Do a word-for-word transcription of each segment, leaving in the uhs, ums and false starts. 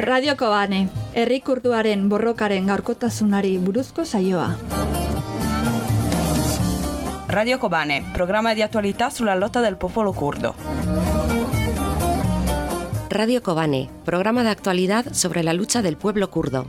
Radio Kobane, herri kurduaren borrokaren gaurkotasunari buruzko saioa. Radio Kobane, programma di attualità sulla lotta del popolo curdo. Radio Kobane, programa de actualidad sobre la lucha del pueblo kurdo.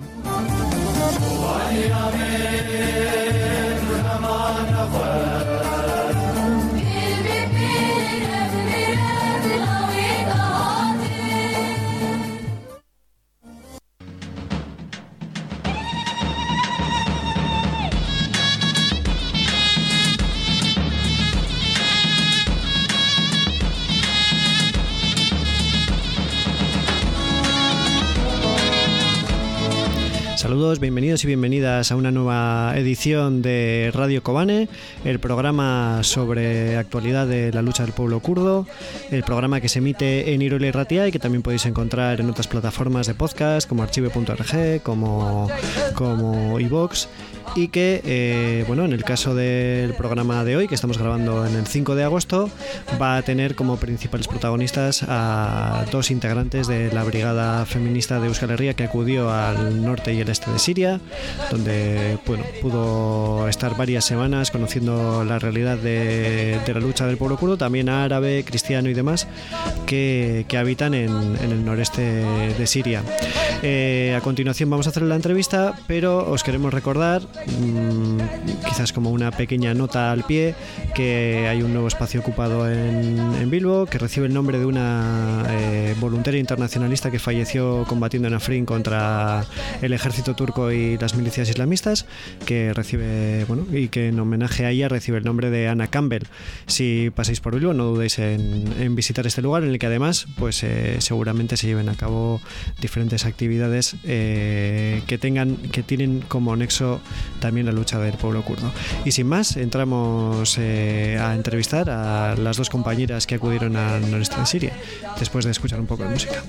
Saludos, bienvenidos y bienvenidas a una nueva edición de Radio Kobane, el programa sobre actualidad de la lucha del pueblo kurdo, el programa que se emite en Irulia y Ratia y que también podéis encontrar en otras plataformas de podcast como archive punto org, como, como iVoox. Y que, eh, bueno, en el caso del programa de hoy, que estamos grabando en el cinco de agosto, va a tener como principales protagonistas a dos integrantes de la brigada feminista de Euskal Herria que acudió al norte y el este de Siria, donde, bueno, pudo estar varias semanas conociendo la realidad de, de la lucha del pueblo kurdo, también árabe, cristiano y demás, que, que habitan en, en el noreste de Siria. Eh, a continuación vamos a hacer la entrevista, pero os queremos recordar, quizás como una pequeña nota al pie, que hay un nuevo espacio ocupado en, en Bilbo que recibe el nombre de una eh, voluntaria internacionalista que falleció combatiendo en Afrin contra el ejército turco y las milicias islamistas, que recibe, bueno, y que en homenaje a ella recibe el nombre de Anna Campbell. Si pasáis por Bilbo, no dudéis en, en visitar este lugar, en el que además pues eh, seguramente se lleven a cabo diferentes actividades eh, que tengan que tienen como nexo también la lucha del pueblo kurdo. Y sin más, entramos eh, a entrevistar a las dos compañeras que acudieron al noreste de Siria, después de escuchar un poco de música.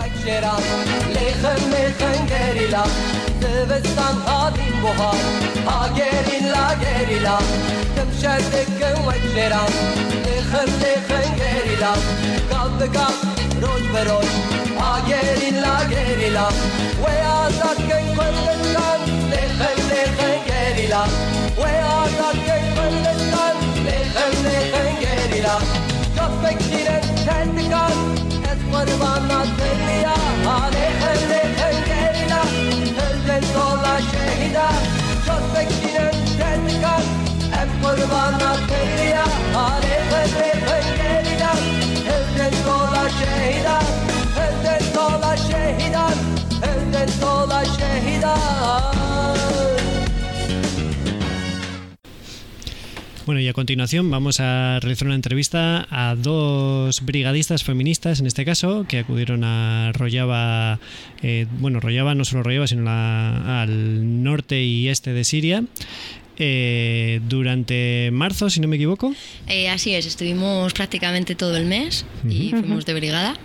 Bueno, y a continuación vamos a realizar una entrevista a dos brigadistas feministas, en este caso, que acudieron a Rojava, eh, bueno, Rojava, no solo Rojava, sino la, al norte y este de Siria, eh, durante marzo, si no me equivoco. Eh, así es, estuvimos prácticamente todo el mes y uh-huh. fuimos de brigada.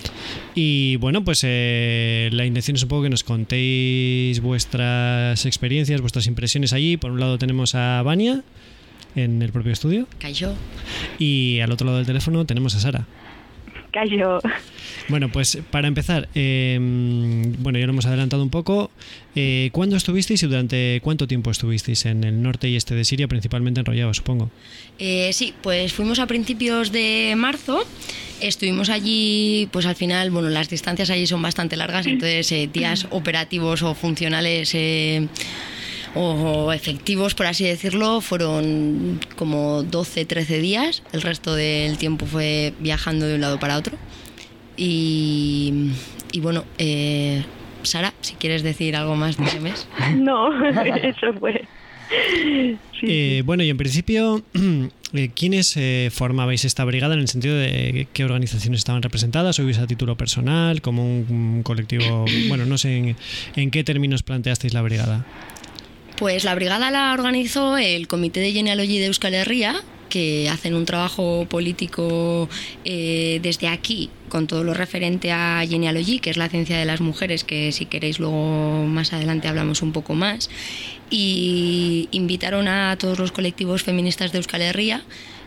Y bueno, pues eh, la intención es un poco que nos contéis vuestras experiencias, vuestras impresiones allí. Por un lado tenemos a Vania en el propio estudio. Cayó. Y al otro lado del teléfono tenemos a Sara. Cayó. Bueno, pues para empezar, eh, bueno, ya lo hemos adelantado un poco. Eh, ¿Cuándo estuvisteis y durante cuánto tiempo estuvisteis en el norte y este de Siria, principalmente en Rojava, supongo? Eh, sí, pues fuimos a principios de marzo. Estuvimos allí, pues al final, bueno, las distancias allí son bastante largas, entonces eh, días operativos o funcionales eh, o efectivos, por así decirlo, fueron como doce, trece días. El resto del tiempo fue viajando de un lado para otro. Y, y bueno, eh, Sara, si quieres decir algo más de ese mes. No, eso fue. Sí, eh, bueno, y en principio, ¿quiénes eh, formabais esta brigada en el sentido de qué organizaciones estaban representadas? ¿Sois a título personal, como un, un colectivo? Bueno, no sé en, en qué términos planteasteis la brigada. Pues la brigada la organizó el Comité de Genealogy de Euskal Herria, que hacen un trabajo político eh, desde aquí con todo lo referente a Genealogy, que es la ciencia de las mujeres, que si queréis luego más adelante hablamos un poco más, y invitaron a todos los colectivos feministas de Euskal Herria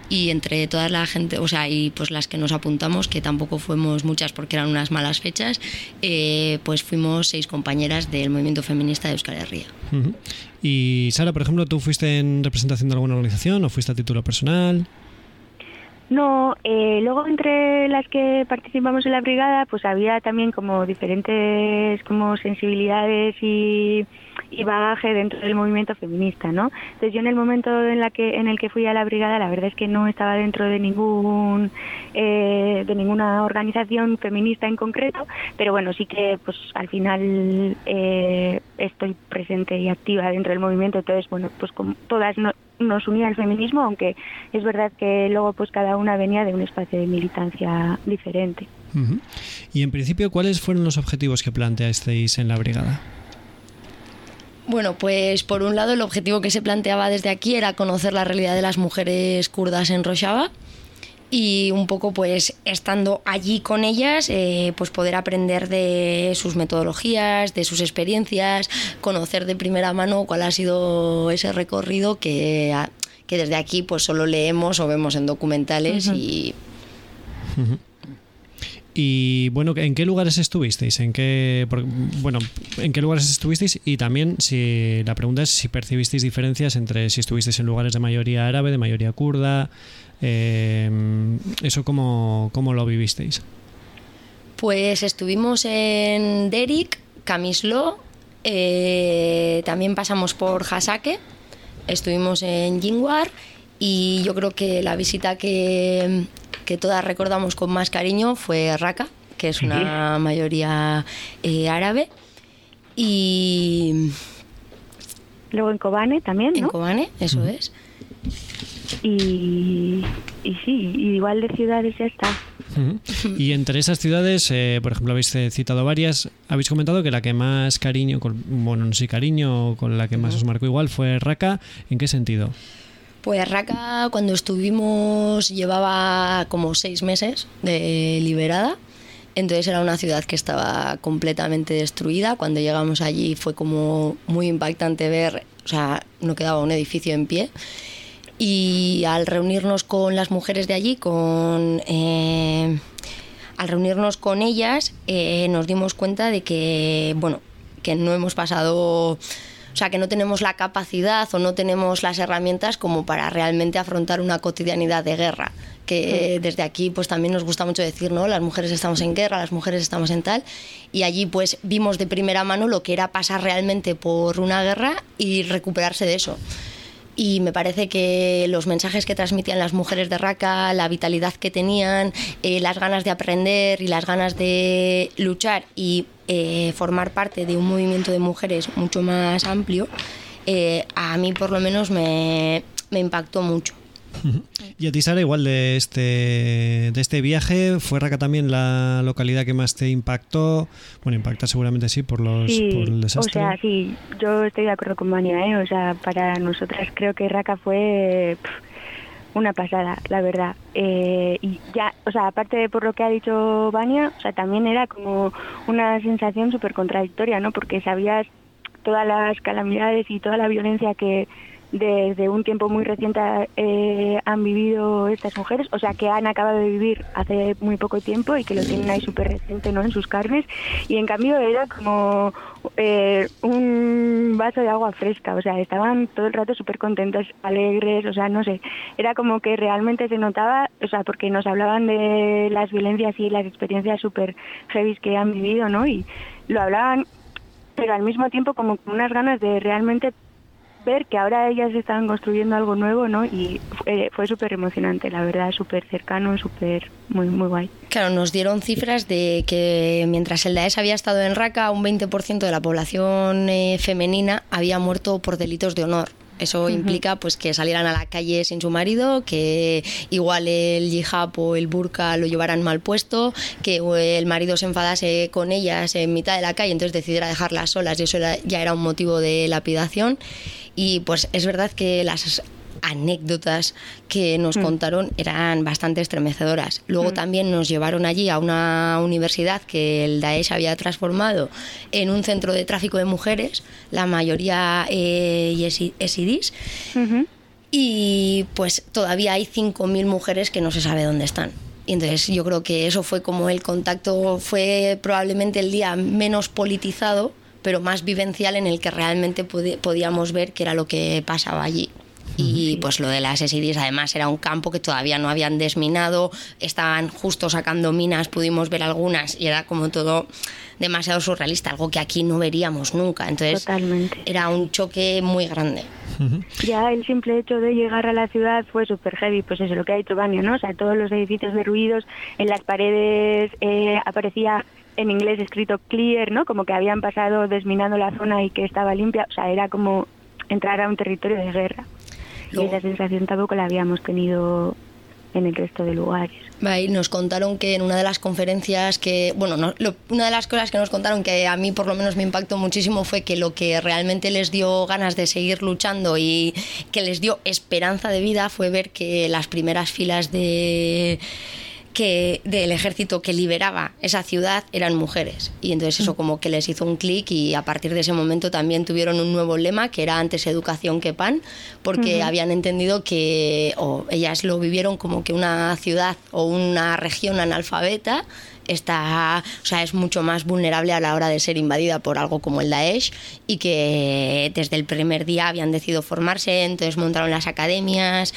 y entre todas la gente, o sea, y pues las que nos apuntamos, que tampoco fuimos muchas porque eran unas malas fechas, eh, pues fuimos seis compañeras del movimiento feminista de Euskal Herria. Uh-huh. Y Sara, por ejemplo, ¿tú fuiste en representación de alguna organización o fuiste a título personal? No, eh, luego entre las que participamos en la brigada, pues había también como diferentes como sensibilidades y, y bagaje dentro del movimiento feminista, ¿no? Entonces yo en el momento en la que en el que fui a la brigada, la verdad es que no estaba dentro de ningún eh, de ninguna organización feminista en concreto, pero bueno, sí que pues al final eh, estoy presente y activa dentro del movimiento, entonces bueno, pues como todas no, nos unía el feminismo, aunque es verdad que luego pues cada una venía de un espacio de militancia diferente. Uh-huh. Y en principio, ¿cuáles fueron los objetivos que planteasteis en la brigada? Bueno, pues por un lado el objetivo que se planteaba desde aquí era conocer la realidad de las mujeres kurdas en Rojava y un poco pues estando allí con ellas eh, pues poder aprender de sus metodologías, de sus experiencias, conocer de primera mano cuál ha sido ese recorrido que, que desde aquí pues solo leemos o vemos en documentales. Uh-huh. y... Uh-huh. Y bueno, ¿en qué lugares estuvisteis? ¿En qué, bueno, ¿en qué lugares estuvisteis? Y también si la pregunta es si percibisteis diferencias entre si estuvisteis en lugares de mayoría árabe, de mayoría kurda. Eh, ¿Eso cómo, cómo lo vivisteis? Pues estuvimos en Derik, Kamislo, eh, también pasamos por Hasake, estuvimos en Yingwar y yo creo que la visita que, que todas recordamos con más cariño fue Raqqa, que es una sí. mayoría eh, árabe. Y luego en Kobane también, ¿no? En Kobane, eso uh-huh. es. Y, y sí, igual de ciudades ya está. Uh-huh. Y entre esas ciudades, eh, por ejemplo, habéis citado varias, habéis comentado que la que más cariño, con, bueno, no sé, cariño, con la que más uh-huh. os marcó igual fue Raqqa. ¿En qué sentido? Pues Raqqa, cuando estuvimos, llevaba como seis meses de liberada. Entonces era una ciudad que estaba completamente destruida. Cuando llegamos allí fue como muy impactante ver, o sea, no quedaba un edificio en pie. Y al reunirnos con las mujeres de allí, con, eh, al reunirnos con ellas, eh, nos dimos cuenta de que, bueno, que no hemos pasado, o sea, que no tenemos la capacidad o no tenemos las herramientas como para realmente afrontar una cotidianidad de guerra. Que eh, desde aquí pues también nos gusta mucho decir, ¿no? Las mujeres estamos en guerra, las mujeres estamos en tal. Y allí pues vimos de primera mano lo que era pasar realmente por una guerra y recuperarse de eso. Y me parece que los mensajes que transmitían las mujeres de Raqqa, la vitalidad que tenían, eh, las ganas de aprender y las ganas de luchar y eh, formar parte de un movimiento de mujeres mucho más amplio, eh, a mí por lo menos me, me impactó mucho. Y a ti, Sara, igual de este de este viaje, ¿fue Raqqa también la localidad que más te impactó? Bueno, impacta seguramente sí por los sí, por el desastre. O sea, sí, yo estoy de acuerdo con Vania, ¿eh? O sea, para nosotras creo que Raqqa fue pff, una pasada, la verdad. Eh, y ya, o sea, aparte de por lo que ha dicho Vania, o sea, también era como una sensación súper contradictoria, ¿no? Porque sabías todas las calamidades y toda la violencia que desde un tiempo muy reciente eh, han vivido estas mujeres, o sea, que han acabado de vivir hace muy poco tiempo y que lo tienen ahí súper reciente, ¿no?, en sus carnes, y en cambio era como eh, un vaso de agua fresca, o sea, estaban todo el rato súper contentas, alegres, o sea, no sé, era como que realmente se notaba, o sea, porque nos hablaban de las violencias y las experiencias súper heavy que han vivido, ¿no?, y lo hablaban, pero al mismo tiempo como con unas ganas de realmente ver que ahora ellas estaban construyendo algo nuevo, ¿no? Y fue, fue súper emocionante, la verdad, súper cercano, súper, muy, muy guay. Claro, nos dieron cifras de que mientras el Daesh había estado en Raqqa, un veinte por ciento de la población eh, femenina había muerto por delitos de honor. Eso uh-huh. implica pues que salieran a la calle sin su marido, que igual el hijab o el burka lo llevaran mal puesto, que el marido se enfadase con ellas en mitad de la calle, entonces decidiera dejarlas solas, y eso era, ya era un motivo de lapidación. Y pues es verdad que las anécdotas que nos mm. contaron eran bastante estremecedoras. Luego mm. también nos llevaron allí a una universidad que el Daesh había transformado en un centro de tráfico de mujeres, la mayoría eh, yesidís. Uh-huh. y pues todavía hay cinco mil mujeres que no se sabe dónde están. Y entonces yo creo que eso fue como el contacto, fue probablemente el día menos politizado, pero más vivencial, en el que realmente podíamos ver qué era lo que pasaba allí. Y pues lo de las Esidis, además, era un campo que todavía no habían desminado, estaban justo sacando minas, pudimos ver algunas, y era como todo demasiado surrealista, algo que aquí no veríamos nunca. Entonces, totalmente, era un choque muy grande. Ya el simple hecho de llegar a la ciudad fue súper heavy, pues eso, lo que ha dicho Vania, ¿no? O sea, todos los edificios derruidos, en las paredes eh, aparecía en inglés escrito clear, ¿no? Como que habían pasado desminando la zona y que estaba limpia. O sea, era como entrar a un territorio de guerra. Luego, y esa sensación tampoco la habíamos tenido en el resto de lugares. Y nos contaron que en una de las conferencias que, bueno, no, lo, una de las cosas que nos contaron que a mí por lo menos me impactó muchísimo fue que lo que realmente les dio ganas de seguir luchando y que les dio esperanza de vida fue ver que las primeras filas de... que del ejército que liberaba esa ciudad eran mujeres, y entonces eso como que les hizo un clic, y a partir de ese momento también tuvieron un nuevo lema que era antes educación que pan, porque uh-huh. habían entendido que, o ellas lo vivieron como que una ciudad o una región analfabeta está, o sea, es mucho más vulnerable a la hora de ser invadida por algo como el Daesh, y que desde el primer día habían decidido formarse, entonces montaron las academias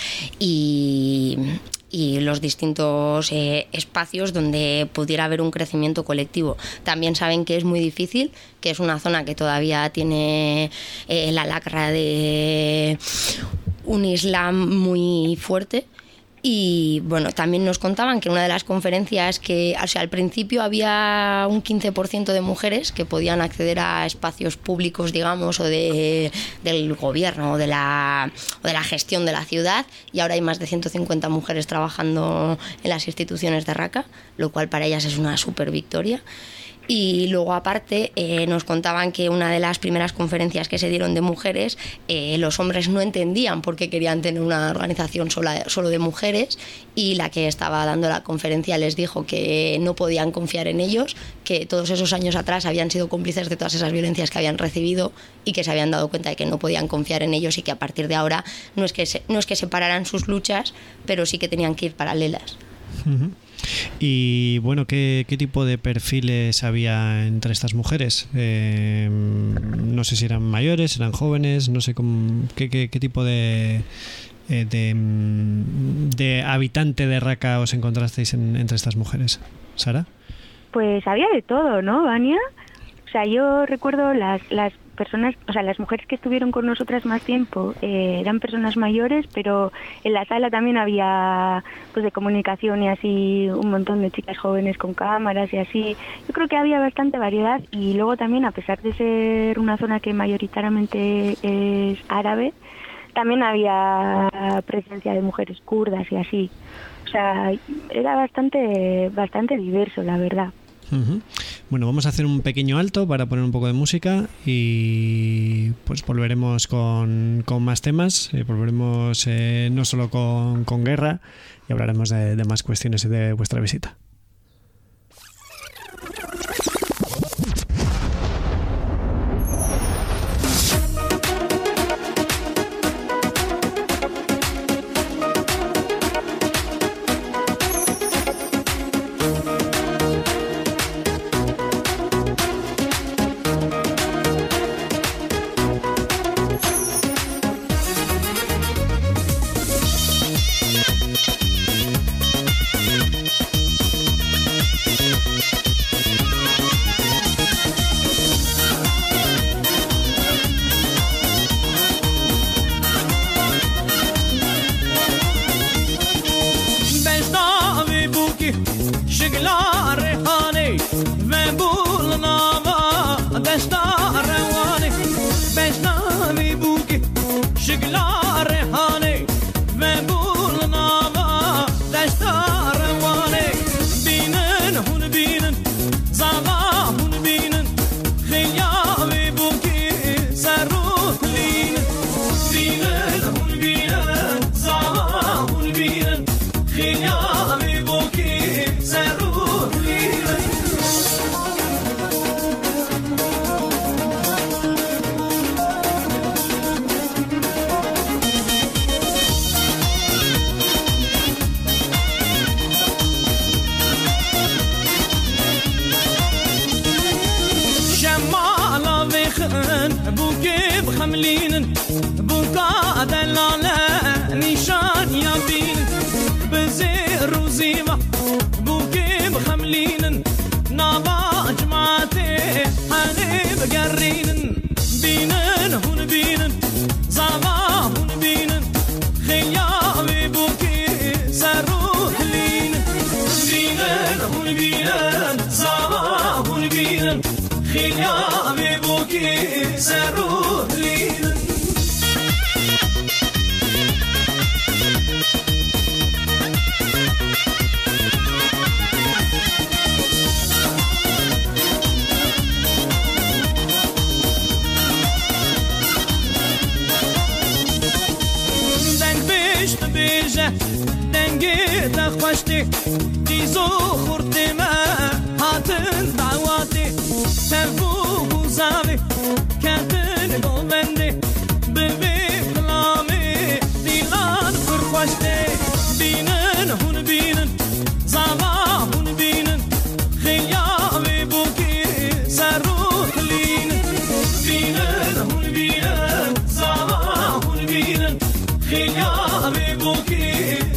y y los distintos eh, espacios donde pudiera haber un crecimiento colectivo. También saben que es muy difícil, que es una zona que todavía tiene eh, la lacra de un islam muy fuerte. Y bueno, también nos contaban que en una de las conferencias que, o sea, al principio había un quince por ciento de mujeres que podían acceder a espacios públicos, digamos, o de, del gobierno o de, la, o de la gestión de la ciudad, y ahora hay más de ciento cincuenta mujeres trabajando en las instituciones de Raqqa, lo cual para ellas es una súper victoria. Y luego aparte eh, nos contaban que una de las primeras conferencias que se dieron de mujeres, eh, los hombres no entendían por qué querían tener una organización sola, solo de mujeres, y la que estaba dando la conferencia les dijo que no podían confiar en ellos, que todos esos años atrás habían sido cómplices de todas esas violencias que habían recibido, y que se habían dado cuenta de que no podían confiar en ellos, y que a partir de ahora no es que, se, no es que separaran sus luchas, pero sí que tenían que ir paralelas. Uh-huh. Y bueno, ¿qué, qué tipo de perfiles había entre estas mujeres? Eh, no sé si eran mayores, eran jóvenes, no sé cómo, qué, qué, qué tipo de, de, de habitante de Raqqa os encontrasteis en, entre estas mujeres. ¿Sara? Pues había de todo, ¿no, Vania? O sea, yo recuerdo las, las personas, o sea, las mujeres que estuvieron con nosotras más tiempo eh, eran personas mayores, pero en la sala también había, pues, de comunicación y así, un montón de chicas jóvenes con cámaras y así. Yo creo que había bastante variedad, y luego también, a pesar de ser una zona que mayoritariamente es árabe, también había presencia de mujeres kurdas y así. O sea, era bastante, bastante diverso, la verdad. Uh-huh. Bueno, vamos a hacer un pequeño alto para poner un poco de música, y pues volveremos con, con más temas. Eh, volveremos eh, no solo con, con guerra, y hablaremos de, de más cuestiones de vuestra visita. بخملين بوكا دلاله نشان يابين بزير وزيمه بوكي بخملين نابا جماعتي حني بقرين بينن هون بينن زعما هون بينن خيامي بوكي سروح لين بينن هون بينن زعما هون بينن خيامي بوكي سروح لين دنگی دخوشتی دیزو خورتی ما هاتن دعواتی تفو بوزاوی کتن گوبندی ببی کلامی دیلان فرخوشتی بینن هون بینن زاوا هون بینن خیامی بوکی سروح لین بینن هون بینن زاوا هون بینن خیامی بوکی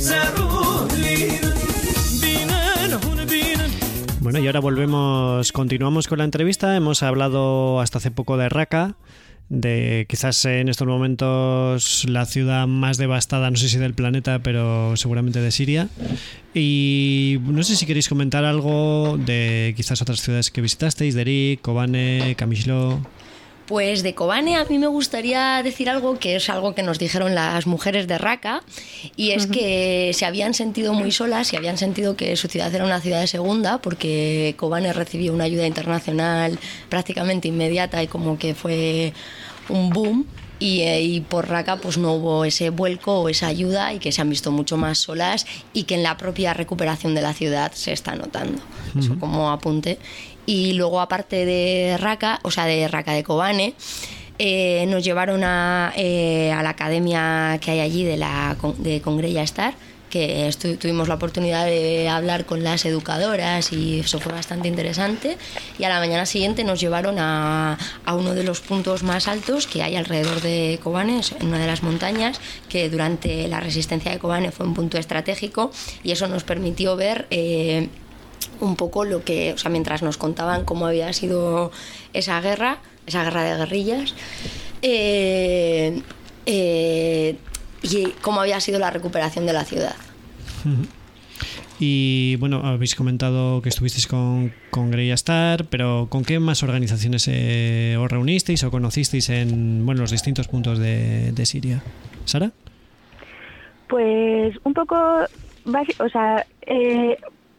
Bueno, y ahora volvemos, continuamos con la entrevista. Hemos hablado hasta hace poco de Raqqa, de quizás en estos momentos la ciudad más devastada, no sé si del planeta, pero seguramente de Siria. Y no sé si queréis comentar algo de quizás otras ciudades que visitasteis, Derik, Kobane, Kamishlo. Pues de Kobane a mí me gustaría decir algo que es algo que nos dijeron las mujeres de Raqqa, y es uh-huh. que se habían sentido muy solas y habían sentido que su ciudad era una ciudad de segunda, porque Kobane recibió una ayuda internacional prácticamente inmediata y como que fue un boom, y, y por Raqqa pues no hubo ese vuelco o esa ayuda, y que se han visto mucho más solas y que en la propia recuperación de la ciudad se está notando. Uh-huh. Eso como apunte. Y luego, aparte de Raqqa, o sea, de Raqqa de Kobane, eh, nos llevaron a, eh, a la academia que hay allí de, la, de Congreya Star, que estu- tuvimos la oportunidad de hablar con las educadoras y eso fue bastante interesante. Y a la mañana siguiente nos llevaron a, a uno de los puntos más altos que hay alrededor de Kobane, en una de las montañas, que durante la resistencia de Kobane fue un punto estratégico, y eso nos permitió ver Eh, un poco lo que, o sea, mientras nos contaban cómo había sido esa guerra, esa guerra de guerrillas, eh, eh, y cómo había sido la recuperación de la ciudad. Y bueno, habéis comentado que estuvisteis con, con Congreya Star, pero ¿con qué más organizaciones eh, os reunisteis o conocisteis en bueno, los distintos puntos de, de Siria? ¿Sara? Pues un poco, o sea, eh,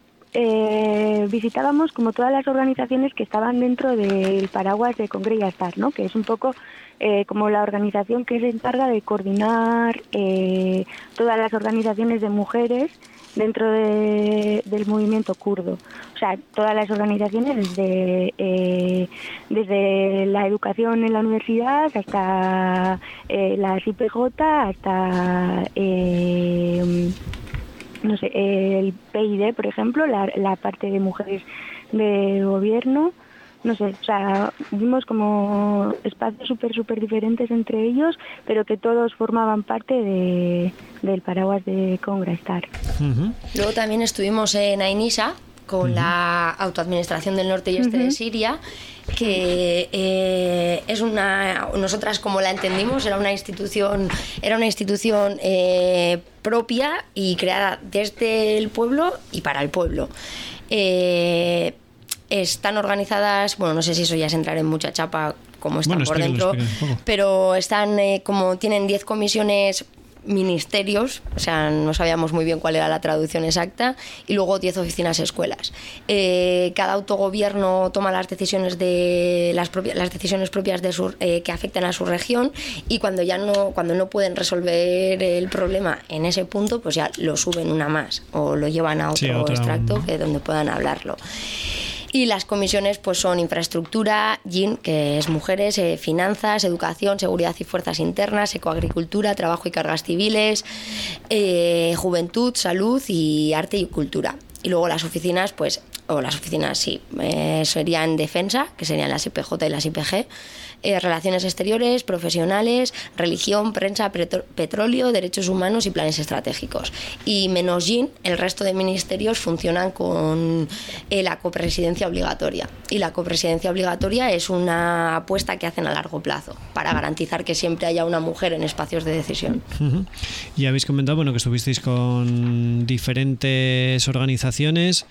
Eh, visitábamos como todas las organizaciones que estaban dentro del paraguas de Congreya Star, ¿no? Que es un poco eh, como la organización que se encarga de coordinar eh, todas las organizaciones de mujeres dentro de, del movimiento kurdo. O sea, todas las organizaciones desde, eh, desde la educación en la universidad hasta eh, las I P J, hasta Eh, no sé, el P I D, por ejemplo, la, la parte de mujeres de gobierno, no sé, o sea, vimos como espacios súper, súper diferentes entre ellos, pero que todos formaban parte de, del paraguas de Congreya Star. Uh-huh. Luego también estuvimos en Ainisa, con uh-huh. la autoadministración del norte y este uh-huh. de Siria, que eh, es una, nosotras como la entendimos, era una institución, era una institución eh, propia y creada desde el pueblo y para el pueblo. Eh, están organizadas, bueno, no sé si eso ya es entrar en mucha chapa, como están bueno, por dentro, pero están eh, como tienen diez comisiones, ministerios, o sea, no sabíamos muy bien cuál era la traducción exacta, y luego diez oficinas escuelas. Eh, cada autogobierno toma las decisiones de las propias las decisiones propias de su, eh, que afectan a su región, y cuando ya no cuando no pueden resolver el problema en ese punto, pues ya lo suben una más o lo llevan a otro sí, otra... extracto que donde puedan hablarlo. Y las comisiones pues son infraestructura, G I N, que es mujeres, eh, finanzas, educación, seguridad y fuerzas internas, ecoagricultura, trabajo y cargas civiles, eh, juventud, salud y arte y cultura. Y luego las oficinas, pues o las oficinas sí, eh, serían defensa, que serían las I P J y las I P G, eh, relaciones exteriores, profesionales, religión, prensa, petro- petróleo, derechos humanos y planes estratégicos. Y menos G I N, el resto de ministerios funcionan con eh, la copresidencia obligatoria. Y la copresidencia obligatoria es una apuesta que hacen a largo plazo para garantizar que siempre haya una mujer en espacios de decisión. Uh-huh. Y habéis comentado, bueno, que estuvisteis con diferentes organizaciones.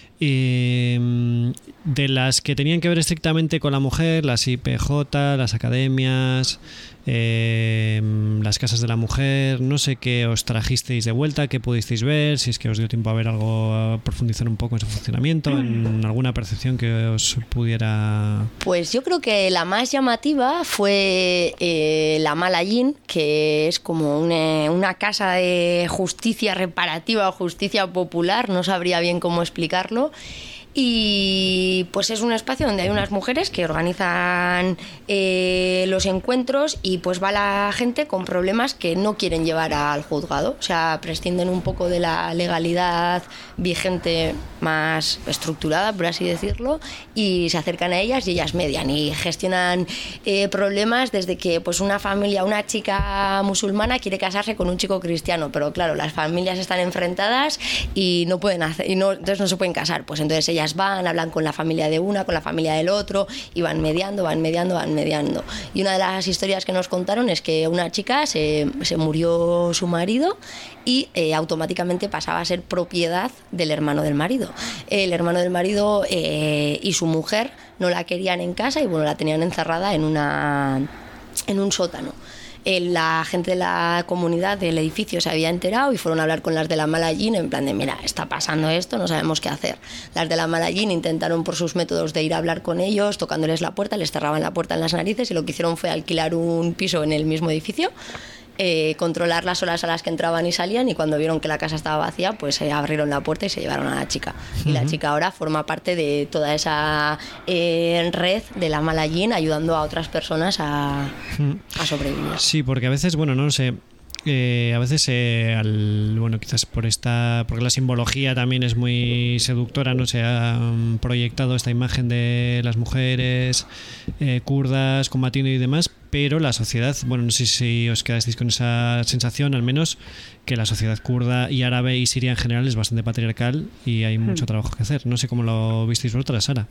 Y de las que tenían que ver estrictamente con la mujer, las I P J, las academias, eh, las casas de la mujer, no sé qué os trajisteis de vuelta, qué pudisteis ver, si es que os dio tiempo a ver algo, a profundizar un poco en su funcionamiento, en alguna percepción que os pudiera... Pues yo creo que la más llamativa fue eh, la Mala G I N, que es como una, una casa de justicia reparativa o justicia popular, no sabría bien cómo explicarlo. Y pues es un espacio donde hay unas mujeres que organizan eh, los encuentros y pues va la gente con problemas que no quieren llevar al juzgado, o sea, prescinden un poco de la legalidad vigente más estructurada, por así decirlo, y se acercan a ellas y ellas median y gestionan eh, problemas desde que pues una familia, una chica musulmana quiere casarse con un chico cristiano, pero claro, las familias están enfrentadas y no pueden hacer, y no, entonces no se pueden casar, pues entonces ellas van, hablan con la familia de una, con la familia del otro y van mediando, van mediando, van mediando. Y una de las historias que nos contaron es que una chica se, se murió su marido y eh, automáticamente pasaba a ser propiedad del hermano del marido. El hermano del marido eh, y su mujer no la querían en casa y bueno, la tenían encerrada en, una, en un sótano. La gente de la comunidad del edificio se había enterado y fueron a hablar con las de la Mala G I N en plan de mira, está pasando esto, no sabemos qué hacer. Las de la Mala G I N intentaron por sus métodos de ir a hablar con ellos, tocándoles la puerta, les cerraban la puerta en las narices y lo que hicieron fue alquilar un piso en el mismo edificio, eh, controlar las horas a las que entraban y salían y cuando vieron que la casa estaba vacía pues eh, abrieron la puerta y se llevaron a la chica. Y uh-huh. La chica ahora forma parte de toda esa eh, red de la Mala G I N ayudando a otras personas a, uh-huh. a sobrevivir. Sí, porque a veces, bueno, no sé... Eh, a veces eh, al, bueno, quizás por esta, porque la simbología también es muy seductora, no se ha um, proyectado esta imagen de las mujeres eh, kurdas combatiendo y demás, pero la sociedad, bueno, no sé si os quedasteis con esa sensación, al menos que la sociedad kurda y árabe y siria en general es bastante patriarcal y hay mucho hmm. trabajo que hacer. No sé cómo lo visteis vosotras, Sara.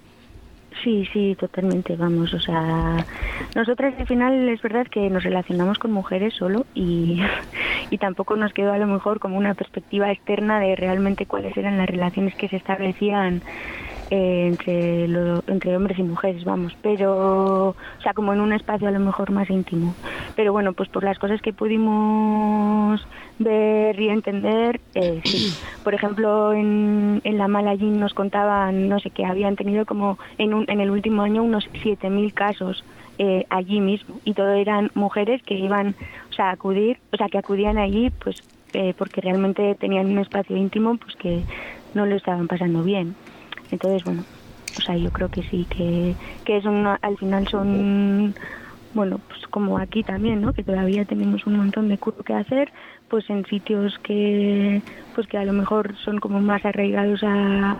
Sí, sí, totalmente, vamos, o sea, nosotras al final es verdad que nos relacionamos con mujeres solo y, y tampoco nos quedó a lo mejor como una perspectiva externa de realmente cuáles eran las relaciones que se establecían eh, entre, lo, entre hombres y mujeres, vamos, pero, o sea, como en un espacio a lo mejor más íntimo. Pero bueno, pues por las cosas que pudimos ver y entender, eh, sí. Por ejemplo, en, en la Mala G I N nos contaban, no sé, que habían tenido como en, un, en el último año unos siete mil casos eh, allí mismo, y todo eran mujeres que iban, o sea, a acudir, o sea, que acudían allí, pues, eh, porque realmente tenían un espacio íntimo, pues que no lo estaban pasando bien. Entonces, bueno, o sea, yo creo que sí, que, que es una, al final son, bueno, pues como aquí también, ¿no? Que todavía tenemos un montón de curro que hacer, pues en sitios que, pues que a lo mejor son como más arraigados a,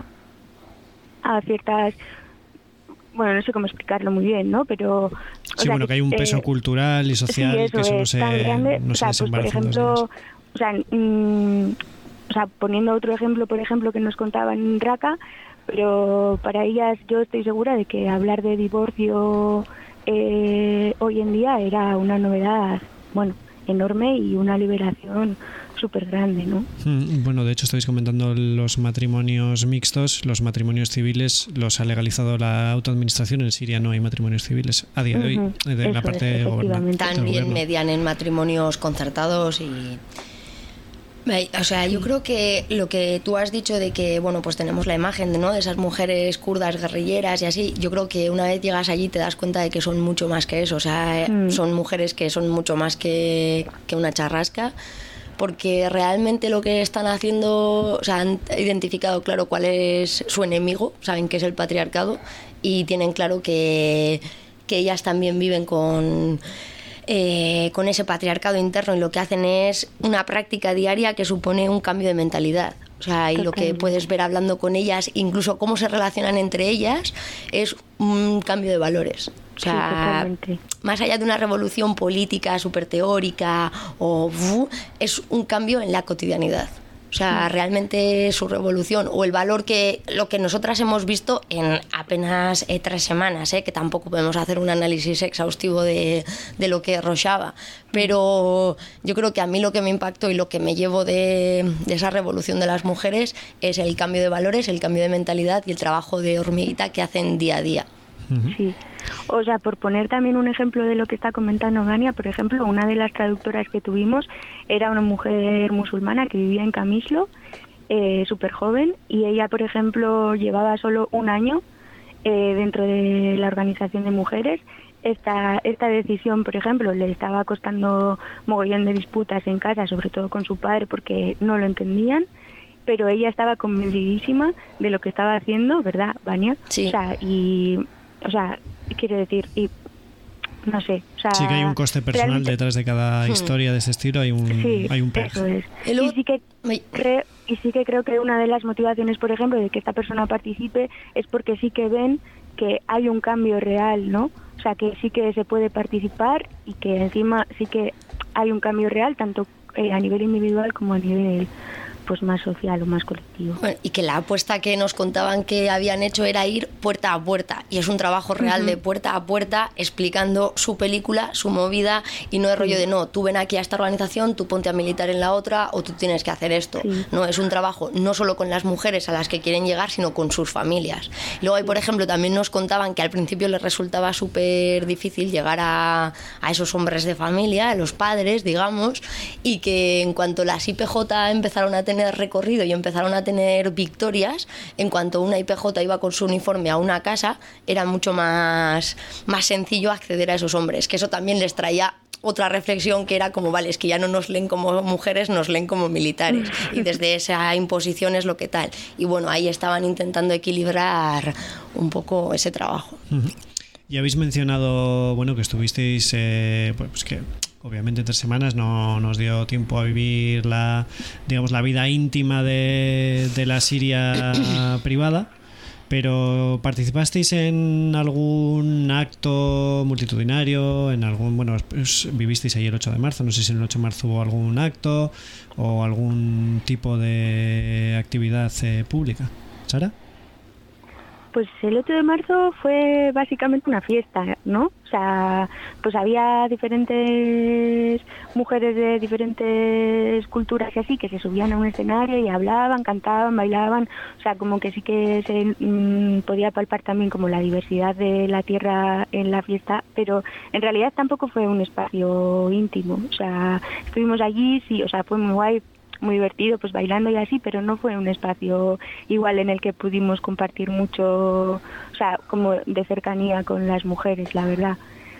a ciertas, bueno, no sé cómo explicarlo muy bien, ¿no? Pero sí, bueno, que, que hay un peso eh, cultural y social, sí, eso, que eso no se, grande, no o sea, se pues por ejemplo, o sea, mmm, o sea, poniendo otro ejemplo, por ejemplo, que nos contaban en Raqqa, pero para ellas yo estoy segura de que hablar de divorcio eh, hoy en día era una novedad, bueno, enorme y una liberación súper grande, ¿no? Bueno, de hecho estáis comentando los matrimonios mixtos, los matrimonios civiles los ha legalizado la autoadministración. En Siria no hay matrimonios civiles a día de hoy, uh-huh. de Eso la parte es, gubernamental. También median en matrimonios concertados y... O sea, yo creo que lo que tú has dicho de que, bueno, pues tenemos la imagen, ¿no?, de esas mujeres kurdas guerrilleras y así, yo creo que una vez llegas allí te das cuenta de que son mucho más que eso, o sea, mm. son mujeres que son mucho más que, que una charrasca, porque realmente lo que están haciendo, o sea, han identificado claro cuál es su enemigo, saben que es el patriarcado y tienen claro que, que ellas también viven con... Eh, con ese patriarcado interno y lo que hacen es una práctica diaria que supone un cambio de mentalidad. O O sea, y lo que puedes ver hablando con ellas, incluso cómo se relacionan entre ellas, es un cambio de valores. O sea, sí, más allá de una revolución política súper teórica, o, es un cambio en la cotidianidad. O sea, realmente su revolución o el valor que lo que nosotras hemos visto en apenas eh, tres semanas, eh, que tampoco podemos hacer un análisis exhaustivo de, de lo que es Rojava, pero yo creo que a mí lo que me impactó y lo que me llevo de, de esa revolución de las mujeres es el cambio de valores, el cambio de mentalidad y el trabajo de hormiguita que hacen día a día. Sí. O sea, por poner también un ejemplo de lo que está comentando Gania, por ejemplo, una de las traductoras que tuvimos era una mujer musulmana que vivía en Camislo, eh, súper joven, y ella, por ejemplo, llevaba solo un año eh, dentro de la organización de mujeres. Esta, esta decisión, por ejemplo, le estaba costando mogollón de disputas en casa, sobre todo con su padre, porque no lo entendían, pero ella estaba convencidísima de lo que estaba haciendo, ¿verdad, Vania? Sí. O sea, y... O sea, quiero decir, y no sé, o sea, sí que hay un coste personal realmente detrás de cada historia de ese estilo, hay un sí, hay un peso. Eso es. Y sí que creo, y sí que creo que una de las motivaciones, por ejemplo, de que esta persona participe es porque sí que ven que hay un cambio real, ¿no? O sea, que sí que se puede participar y que encima sí que hay un cambio real, tanto eh, a nivel individual como a nivel pues más social o más colectivo. Bueno, y que la apuesta que nos contaban que habían hecho era ir puerta a puerta, y es un trabajo real uh-huh. de puerta a puerta explicando su película, su movida, y no es rollo de no, tú ven aquí a esta organización, tú ponte a militar en la otra o tú tienes que hacer esto. Sí. No, es un trabajo no solo con las mujeres a las que quieren llegar, sino con sus familias. Luego ahí, por ejemplo, también nos contaban que al principio les resultaba súper difícil llegar a, a esos hombres de familia, a los padres, digamos, y que en cuanto las I P J empezaron a tener tener recorrido y empezaron a tener victorias, en cuanto una I P J iba con su uniforme a una casa, era mucho más, más sencillo acceder a esos hombres, que eso también les traía otra reflexión, que era como, vale, es que ya no nos leen como mujeres, nos leen como militares, y desde esa imposición es lo que tal. Y bueno, ahí estaban intentando equilibrar un poco ese trabajo. Uh-huh. Y habéis mencionado, bueno, que estuvisteis, eh, pues que obviamente tres semanas no nos dio tiempo a vivir la, digamos, la vida íntima de, de la Siria privada, pero ¿participasteis en algún acto multitudinario? En algún, bueno, pues, vivisteis ahí el ocho de marzo, no sé si en el ocho de marzo hubo algún acto o algún tipo de actividad eh, pública. ¿Sara? Pues el ocho de marzo fue básicamente una fiesta, ¿no? O sea, pues había diferentes mujeres de diferentes culturas y así, que se subían a un escenario y hablaban, cantaban, bailaban. O sea, como que sí que se mmm, podía palpar también como la diversidad de la tierra en la fiesta, pero en realidad tampoco fue un espacio íntimo. O sea, estuvimos allí, sí, o sea, fue muy guay, muy divertido, pues bailando y así, pero no fue un espacio igual en el que pudimos compartir mucho, o sea, como de cercanía con las mujeres, la verdad.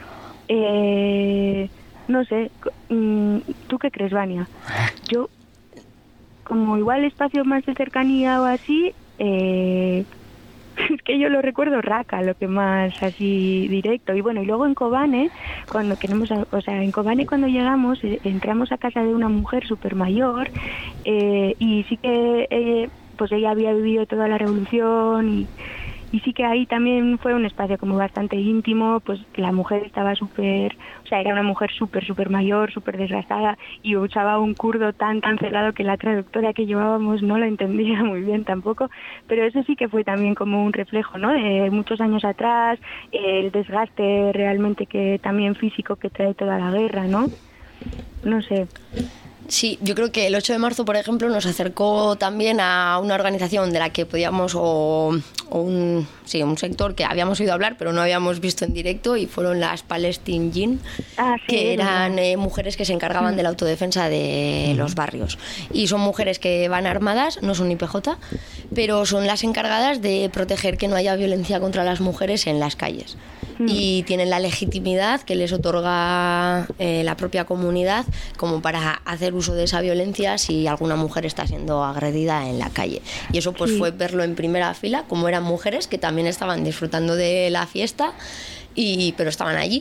Eh, no sé, ¿tú qué crees, Vania? Yo, como igual espacio más de cercanía o así, eh, es que yo lo recuerdo Raqqa, lo que más así directo. Y bueno, y luego en Kobane, cuando queremos, o sea, en Kobane cuando llegamos, eh, entramos a casa de una mujer súper mayor, eh, y sí que eh, pues ella había vivido toda la revolución y, y sí que ahí también fue un espacio como bastante íntimo, pues la mujer estaba súper, o sea, era una mujer súper, súper mayor, súper desgastada, y usaba un kurdo tan, tan cerrado que la traductora que llevábamos no lo entendía muy bien tampoco, pero eso sí que fue también como un reflejo, ¿no?, de muchos años atrás, el desgaste realmente que también físico que trae toda la guerra, ¿no? No sé. Sí, yo creo que el ocho de marzo, por ejemplo, nos acercó también a una organización de la que podíamos, o, o un, sí, un sector que habíamos oído hablar, pero no habíamos visto en directo, y fueron las Palestine Jinn, ah, sí, que eran eh, mujeres que se encargaban de la autodefensa de los barrios. Y son mujeres que van armadas, no son I P J, pero son las encargadas de proteger que no haya violencia contra las mujeres en las calles. Y tienen la legitimidad que les otorga eh, la propia comunidad como para hacer uso de esa violencia si alguna mujer está siendo agredida en la calle. Y eso pues sí. fue verlo en primera fila, como eran mujeres que también estaban disfrutando de la fiesta, y pero estaban allí.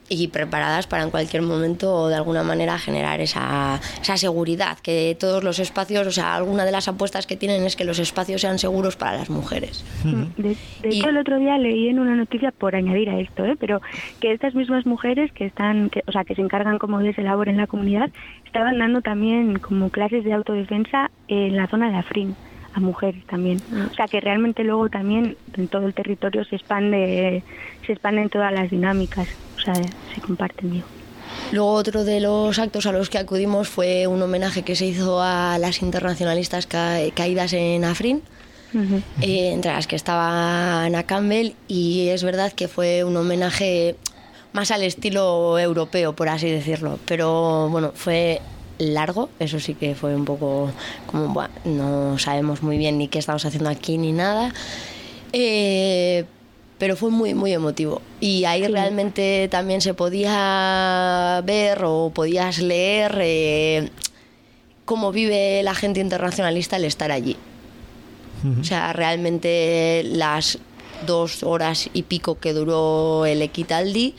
y preparadas para en cualquier momento de alguna manera generar esa, esa seguridad, que todos los espacios, o sea, alguna de las apuestas que tienen es que los espacios sean seguros para las mujeres. De, de hecho, el otro día leí en una noticia, por añadir a esto, ¿eh? pero que estas mismas mujeres que están, que, o sea, que se encargan como de ese labor en la comunidad, estaban dando también como clases de autodefensa en la zona de Afrín a mujeres también. O sea, que realmente luego también en todo el territorio se expande, se expanden todas las dinámicas, o sea, se comparten, digo. Luego otro de los actos a los que acudimos fue un homenaje que se hizo a las internacionalistas ca caídas en Afrín, uh-huh. eh, entre las que estaba Anna Campbell, y es verdad que fue un homenaje más al estilo europeo, por así decirlo, pero bueno, fue largo, eso sí que fue un poco como, bueno, no sabemos muy bien ni qué estamos haciendo aquí ni nada, eh, pero fue muy muy emotivo, y ahí sí. realmente también se podía ver o podías leer eh, cómo vive la gente internacionalista el estar allí. Uh-huh. O sea, realmente las dos horas y pico que duró el Ekitaldi,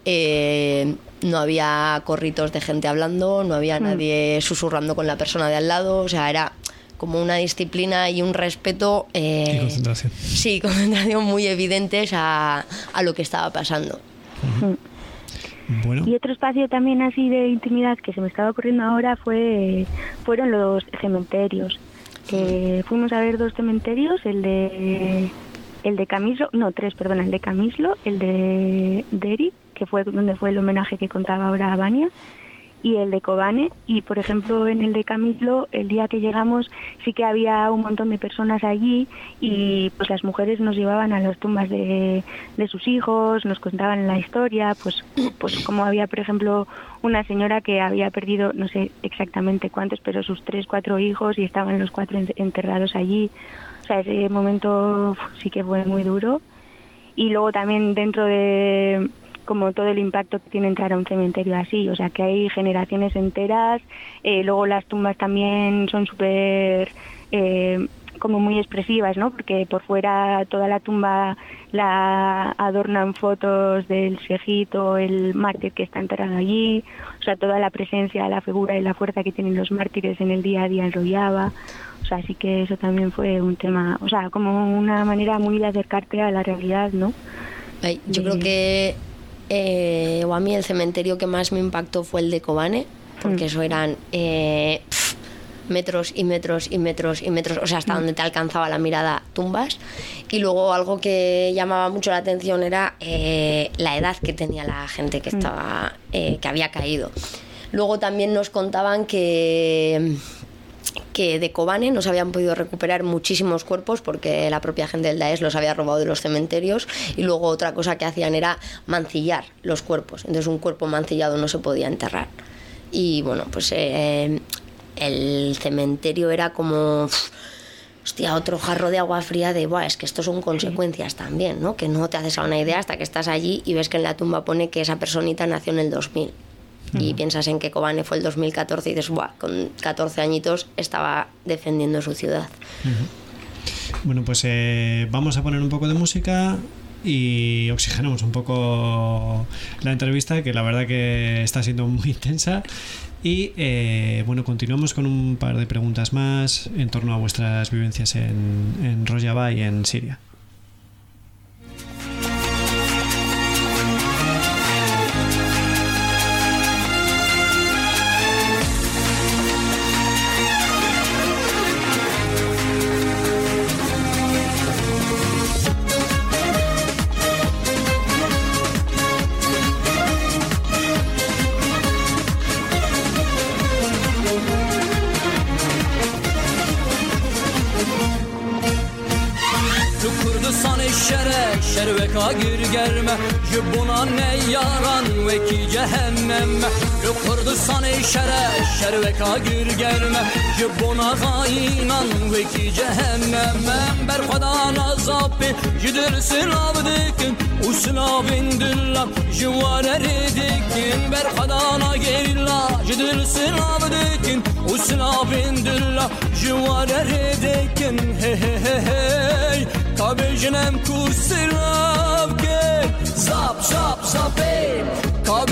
eh, no había corritos de gente hablando, no había nadie susurrando con la persona de al lado, o sea, era como una disciplina y un respeto eh, y concentración. Sí, concentración muy evidentes a, a lo que estaba pasando. Uh-huh. Bueno. Y otro espacio también así de intimidad que se me estaba ocurriendo ahora fue fueron los cementerios. Eh, fuimos a ver dos cementerios, el de el de Camislo, no, tres, perdón, el de Camislo, el de Deri, que fue donde fue el homenaje que contaba ahora a Vania, y el de Kobane. Y por ejemplo en el de Camislo, el día que llegamos sí que había un montón de personas allí, y pues las mujeres nos llevaban a las tumbas de, de sus hijos, nos contaban la historia, pues pues como había por ejemplo una señora que había perdido, no sé exactamente cuántos, pero sus tres, cuatro hijos, y estaban los cuatro enterrados allí. O sea, ese momento sí que fue muy duro. Y luego también dentro de como todo el impacto que tiene entrar a un cementerio así, o sea que hay generaciones enteras, eh, luego las tumbas también son súper eh, como muy expresivas, ¿no? Porque por fuera toda la tumba la adornan fotos del Shehid, el mártir que está enterrado allí, o sea, toda la presencia, la figura y la fuerza que tienen los mártires en el día a día en Rojava. O sea, sí que eso también fue un tema, o sea, como una manera muy de acercarte a la realidad, ¿no? Ay, yo y... creo que Eh, o a mí el cementerio que más me impactó fue el de Kobane, porque mm. eso eran eh, pff, metros y metros y metros y metros, o sea, hasta mm. donde te alcanzaba la mirada tumbas. Y luego algo que llamaba mucho la atención era eh, la edad que tenía la gente que estaba eh, que había caído. Luego también nos contaban que que de Kobane no se habían podido recuperar muchísimos cuerpos porque la propia gente del Daesh los había robado de los cementerios, y luego otra cosa que hacían era mancillar los cuerpos, entonces un cuerpo mancillado no se podía enterrar. Y bueno, pues eh, el cementerio era como uff, hostia, otro jarro de agua fría de, buah, es que esto son consecuencias también, ¿no? Que no te haces a una idea hasta que estás allí y ves que en la tumba pone que esa personita nació en el dos mil. Y piensas en que Kobane fue el dos mil catorce y dices, ¡buah! Con catorce añitos estaba defendiendo su ciudad. Uh-huh. Bueno, pues eh, vamos a poner un poco de música y oxigenamos un poco la entrevista, que la verdad que está siendo muy intensa. Y eh, bueno, continuamos con un par de preguntas más en torno a vuestras vivencias en, en Rojava y en Siria. Şerveka gir germe Jibuna ne yaran ve ki cehenneme Lo Kurdistan şere Şerveka gir germe Jibuna gainan ve ki cehenneme Ber khudan azabi Jidir silav dikin U silavin dillam Jivare dikin Ber khudana gerilla Jidir silav dikin U silavin dillam Jivare dikin He he he he Kabejnem kursilav ke Zap zap zapin Kabejnem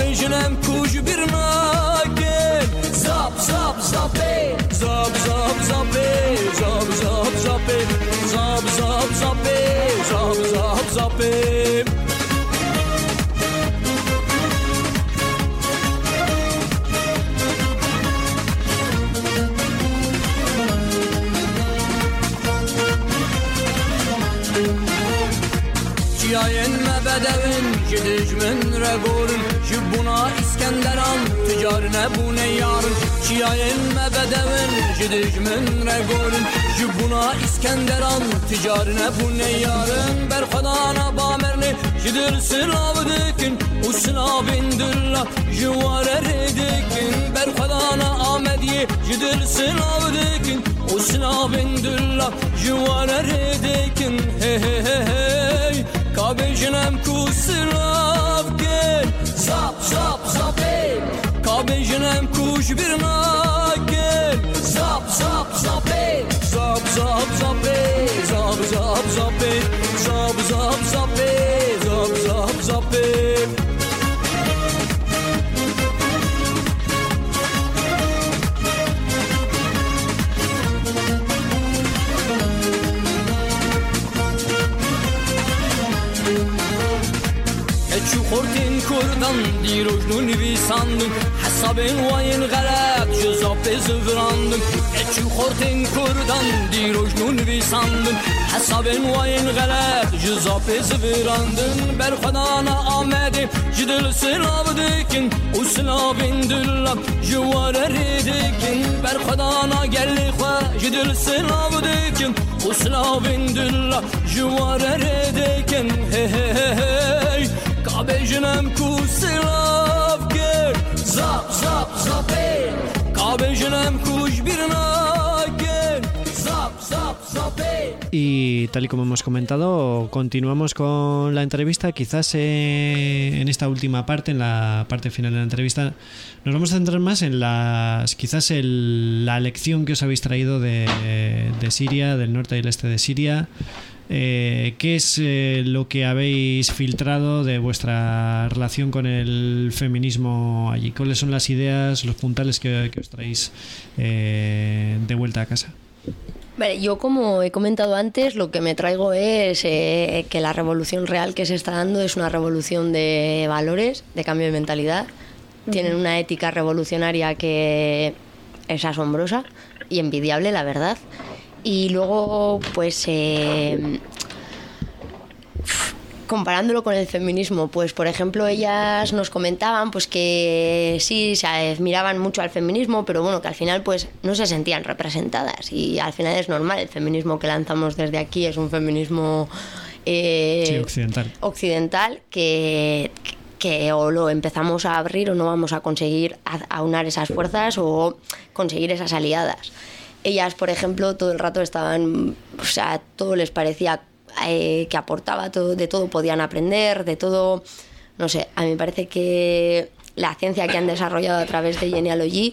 Çiyayen me bedevin Jidiş min regorin Jibuna İskenderan Tücarine bu ne yarın Çiyayen me bedevin Jidiş min regorin Jibuna İskenderan Tücarine bu ne yarın Berkadana bamerni Jidir sılavdikin Usna bindilla Jivare redikin Berkadana Ahmediye Jidir sılavdikin Usna bindilla Jivare redikin Hey hey hey hey Kabejinem kusilav gel Zap zap zap ey Kabejinem kuş bir na gel Zap zap zap ey Zap zap zap ey Zap zap zap ey Zap zap zap ey Zap zap zap ey Çu خورتین کردن دیروز نویساندم حسابین واین غلط جزاب زفراندم چو خورتین کردن دیروز نویساندم حسابین واین غلط جزاب زفراندم بر خدا نا آمده جدل سلاب دکن و سلابین دلم جوار ریدکن بر خدا نا گلی خواه جدل سلاب دکن و سلابین دلم جوار ریدکن هی هی هی Kabejinem kusilav gel Zap zap zap ey Kabejinem kuş bir na gel Zap zap zap ey. Y tal y como hemos comentado, continuamos con la entrevista. Quizás eh, en esta última parte, en la parte final de la entrevista, nos vamos a centrar más en las, quizás el, la lección que os habéis traído de, de Siria, del norte y el este de Siria. Eh, ¿Qué es eh, lo que habéis filtrado de vuestra relación con el feminismo allí? ¿Cuáles son las ideas, los puntales que, que os traéis eh, de vuelta a casa? Vale, yo como he comentado antes, lo que me traigo es eh, que la revolución real que se está dando es una revolución de valores, de cambio de mentalidad. Uh-huh. Tienen una ética revolucionaria que es asombrosa y envidiable, la verdad. Y luego, pues, eh, comparándolo con el feminismo, pues, por ejemplo, ellas nos comentaban pues que sí, se admiraban mucho al feminismo, pero bueno, que al final, pues, no se sentían representadas. Y al final es normal, el feminismo que lanzamos desde aquí es un feminismo eh, sí, occidental. occidental que... que o lo empezamos a abrir o no vamos a conseguir aunar esas fuerzas o conseguir esas aliadas. Ellas, por ejemplo, todo el rato estaban, o sea, todo les parecía eh, que aportaba, todo, de todo podían aprender, de todo, no sé, a mí me parece que la ciencia que han desarrollado a través de Genealogy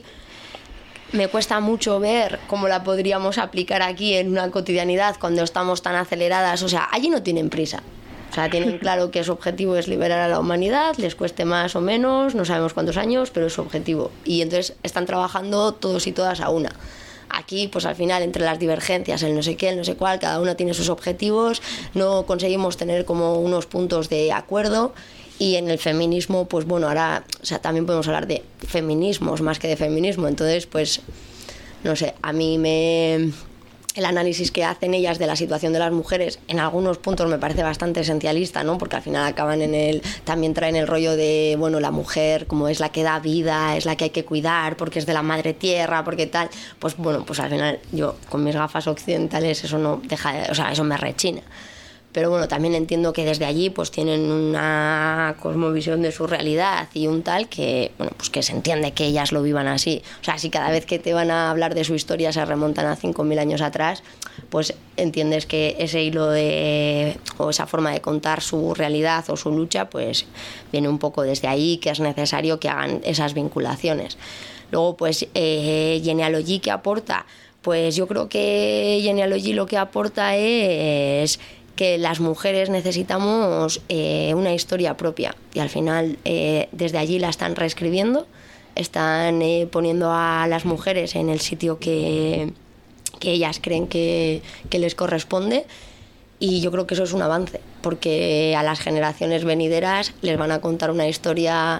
me cuesta mucho ver cómo la podríamos aplicar aquí en una cotidianidad cuando estamos tan aceleradas, o sea, allí no tienen prisa. O sea, tienen claro que su objetivo es liberar a la humanidad, les cueste más o menos, no sabemos cuántos años, pero es su objetivo. Y entonces están trabajando todos y todas a una. Aquí, pues al final, entre las divergencias, el no sé qué, el no sé cuál, cada una tiene sus objetivos, no conseguimos tener como unos puntos de acuerdo. Y en el feminismo, pues bueno, ahora, o sea, también podemos hablar de feminismos más que de feminismo. Entonces, pues, no sé, a mí me... el análisis que hacen ellas de la situación de las mujeres en algunos puntos me parece bastante esencialista, ¿no? Porque al final acaban en el... también traen el rollo de, bueno, la mujer como es la que da vida, es la que hay que cuidar porque es de la madre tierra, porque tal... Pues bueno, pues al final yo con mis gafas occidentales eso no deja... O sea, eso me rechina. Pero bueno, también entiendo que desde allí pues tienen una cosmovisión de su realidad y un tal que, bueno, pues que se entiende que ellas lo vivan así. O sea, si cada vez que te van a hablar de su historia se remontan a cinco mil años atrás, pues entiendes que ese hilo de, o esa forma de contar su realidad o su lucha, pues viene un poco desde ahí, que es necesario que hagan esas vinculaciones. Luego, pues, eh, Genealogy, ¿qué aporta? Pues yo creo que Genealogy lo que aporta es... que las mujeres necesitamos eh, una historia propia y al final eh, desde allí la están reescribiendo, están eh, poniendo a las mujeres en el sitio que, que ellas creen que, que les corresponde y yo creo que eso es un avance porque a las generaciones venideras les van a contar una historia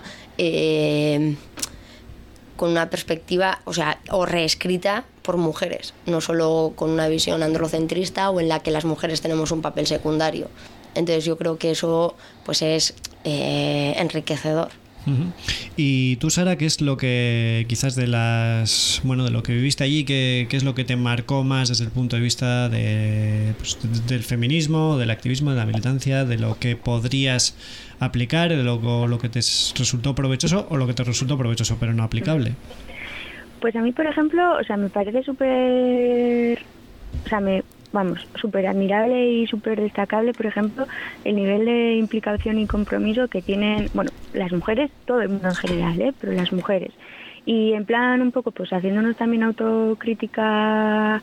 eh, con una perspectiva, o sea, o reescrita por mujeres, no solo con una visión androcentrista o en la que las mujeres tenemos un papel secundario. Entonces yo creo que eso pues es eh, enriquecedor. Uh-huh. Y tú, Sara, ¿qué es lo que quizás de las bueno de lo que viviste allí, qué, qué es lo que te marcó más desde el punto de vista de, pues, de, del feminismo, del activismo, de la militancia, de lo que podrías aplicar, de lo, lo que te resultó provechoso o lo que te resultó provechoso pero no aplicable? Pues a mí, por ejemplo, o sea, me parece súper, o sea, me vamos, súper admirable y súper destacable, por ejemplo, el nivel de implicación y compromiso que tienen, bueno, las mujeres, todo el mundo en general, ¿eh? Pero las mujeres. Y en plan un poco, pues haciéndonos también autocrítica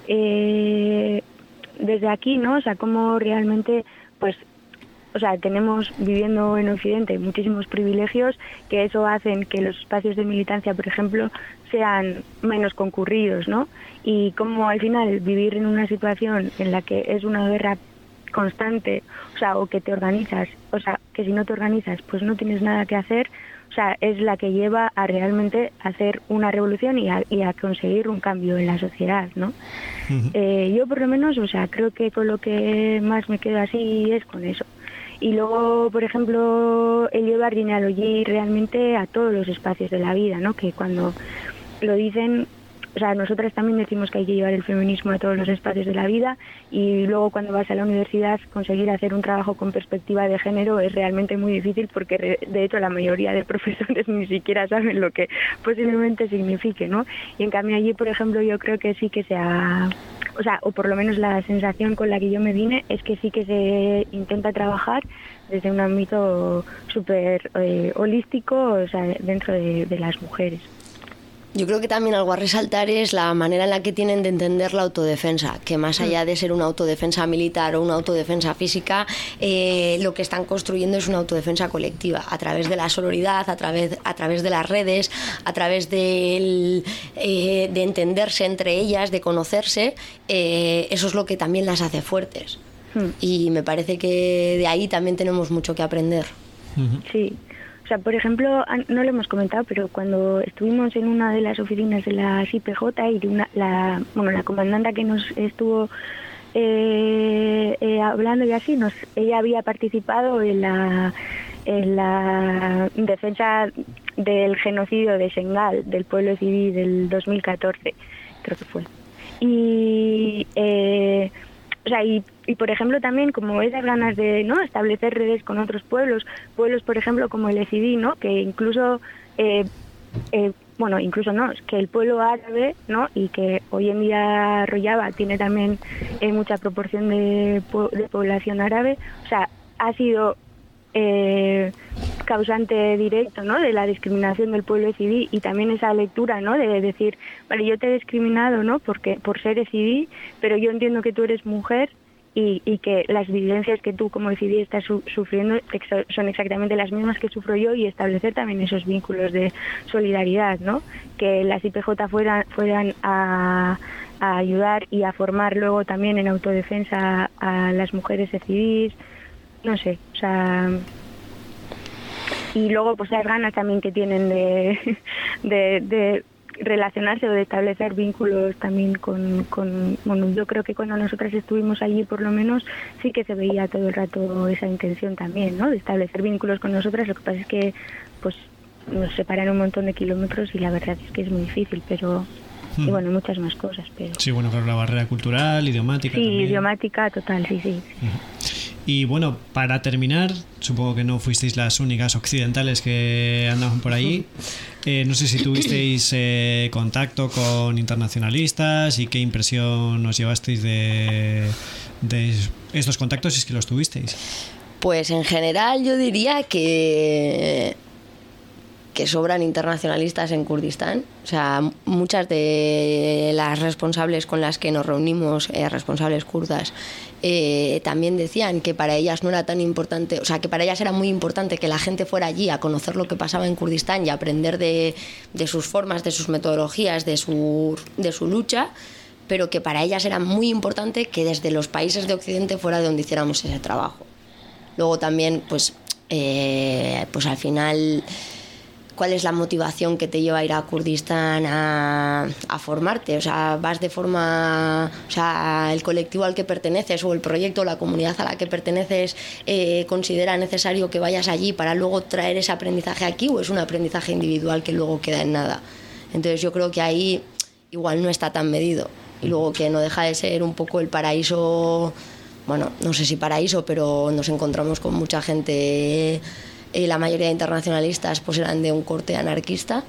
eh, desde aquí, ¿no? O sea, cómo realmente, pues, o sea, tenemos viviendo en Occidente muchísimos privilegios que eso hacen que los espacios de militancia, por ejemplo, sean menos concurridos, ¿no? Y como al final vivir en una situación en la que es una guerra constante, o sea, o que te organizas, o sea, que si no te organizas, pues no tienes nada que hacer, o sea, es la que lleva a realmente hacer una revolución y a, y a conseguir un cambio en la sociedad, ¿no? Uh-huh. Eh, yo por lo menos, o sea, creo que con lo que más me quedo así es con eso. Y luego, por ejemplo, el llevar genealogía realmente a todos los espacios de la vida, ¿no? Que cuando lo dicen, o sea, nosotras también decimos que hay que llevar el feminismo a todos los espacios de la vida y luego cuando vas a la universidad conseguir hacer un trabajo con perspectiva de género es realmente muy difícil porque de hecho la mayoría de profesores ni siquiera saben lo que posiblemente signifique, ¿no? Y en cambio allí, por ejemplo, yo creo que sí que se ha... O sea, o por lo menos la sensación con la que yo me vine es que sí que se intenta trabajar desde un ámbito súper eh, holístico, o sea, dentro de, de las mujeres. Yo creo que también algo a resaltar es la manera en la que tienen de entender la autodefensa, que más allá de ser una autodefensa militar o una autodefensa física, eh, lo que están construyendo es una autodefensa colectiva, a través de la sororidad, a través, a través de las redes, a través de, eh, de entenderse entre ellas, de conocerse, eh, eso es lo que también las hace fuertes. Hmm. Y me parece que de ahí también tenemos mucho que aprender. Sí. O sea, por ejemplo, no lo hemos comentado, pero cuando estuvimos en una de las oficinas de la I P J y de una, la, bueno, la comandante que nos estuvo eh, eh, hablando y así, nos, ella había participado en la, en la defensa del genocidio de Shengal, del pueblo civil del dos mil catorce, creo que fue. Y... Eh, O sea, y, y por ejemplo también como esas ganas de no establecer redes con otros pueblos, pueblos por ejemplo como el Ecidí, ¿no? Que incluso, eh, eh, bueno, incluso no, que el pueblo árabe, ¿no? Y que hoy en día Rojava tiene también eh, mucha proporción de, de población árabe, o sea, ha sido eh, causante directo, ¿no? De la discriminación del pueblo ecidí y también esa lectura, ¿no? De decir, vale, yo te he discriminado, ¿no? Porque por ser ecidí, pero yo entiendo que tú eres mujer y, y que las vivencias que tú como ecidí estás su, sufriendo son exactamente las mismas que sufro yo y establecer también esos vínculos de solidaridad, ¿no? Que las I P J fueran fueran a a ayudar y a formar luego también en autodefensa a las mujeres ecidís, no sé, o sea, y luego pues las ganas también que tienen de, de, de relacionarse o de establecer vínculos también con, con, bueno, yo creo que cuando nosotras estuvimos allí por lo menos sí que se veía todo el rato esa intención también, ¿no? De establecer vínculos con nosotras, lo que pasa es que pues nos separan un montón de kilómetros y la verdad es que es muy difícil, pero... Y bueno, muchas más cosas, pero... Sí, bueno, claro, la barrera cultural, idiomática Sí, también. idiomática, total, sí, sí. Uh-huh. Y bueno, para terminar, supongo que no fuisteis las únicas occidentales que andaban por allí. Eh, no sé si tuvisteis eh, contacto con internacionalistas y qué impresión os llevasteis de, de estos contactos, si es que los tuvisteis. Pues en general yo diría que... que sobran internacionalistas en Kurdistán. O sea, muchas de las responsables con las que nos reunimos, eh, responsables kurdas, eh, también decían que para ellas no era tan importante, o sea, que para ellas era muy importante que la gente fuera allí a conocer lo que pasaba en Kurdistán y a aprender de, de sus formas, de sus metodologías, de su, de su lucha, pero que para ellas era muy importante que desde los países de Occidente fuera de donde hiciéramos ese trabajo. Luego también, pues, eh, pues al final... cuál es la motivación que te lleva a ir a Kurdistán a, a formarte. O sea, vas de forma... O sea, el colectivo al que perteneces o el proyecto o la comunidad a la que perteneces eh, considera necesario que vayas allí para luego traer ese aprendizaje aquí, o es un aprendizaje individual que luego queda en nada. Entonces yo creo que ahí igual no está tan medido. Y luego que no deja de ser un poco el paraíso... Bueno, no sé si paraíso, pero nos encontramos con mucha gente... Eh, la mayoría de internacionalistas pues eran de un corte anarquista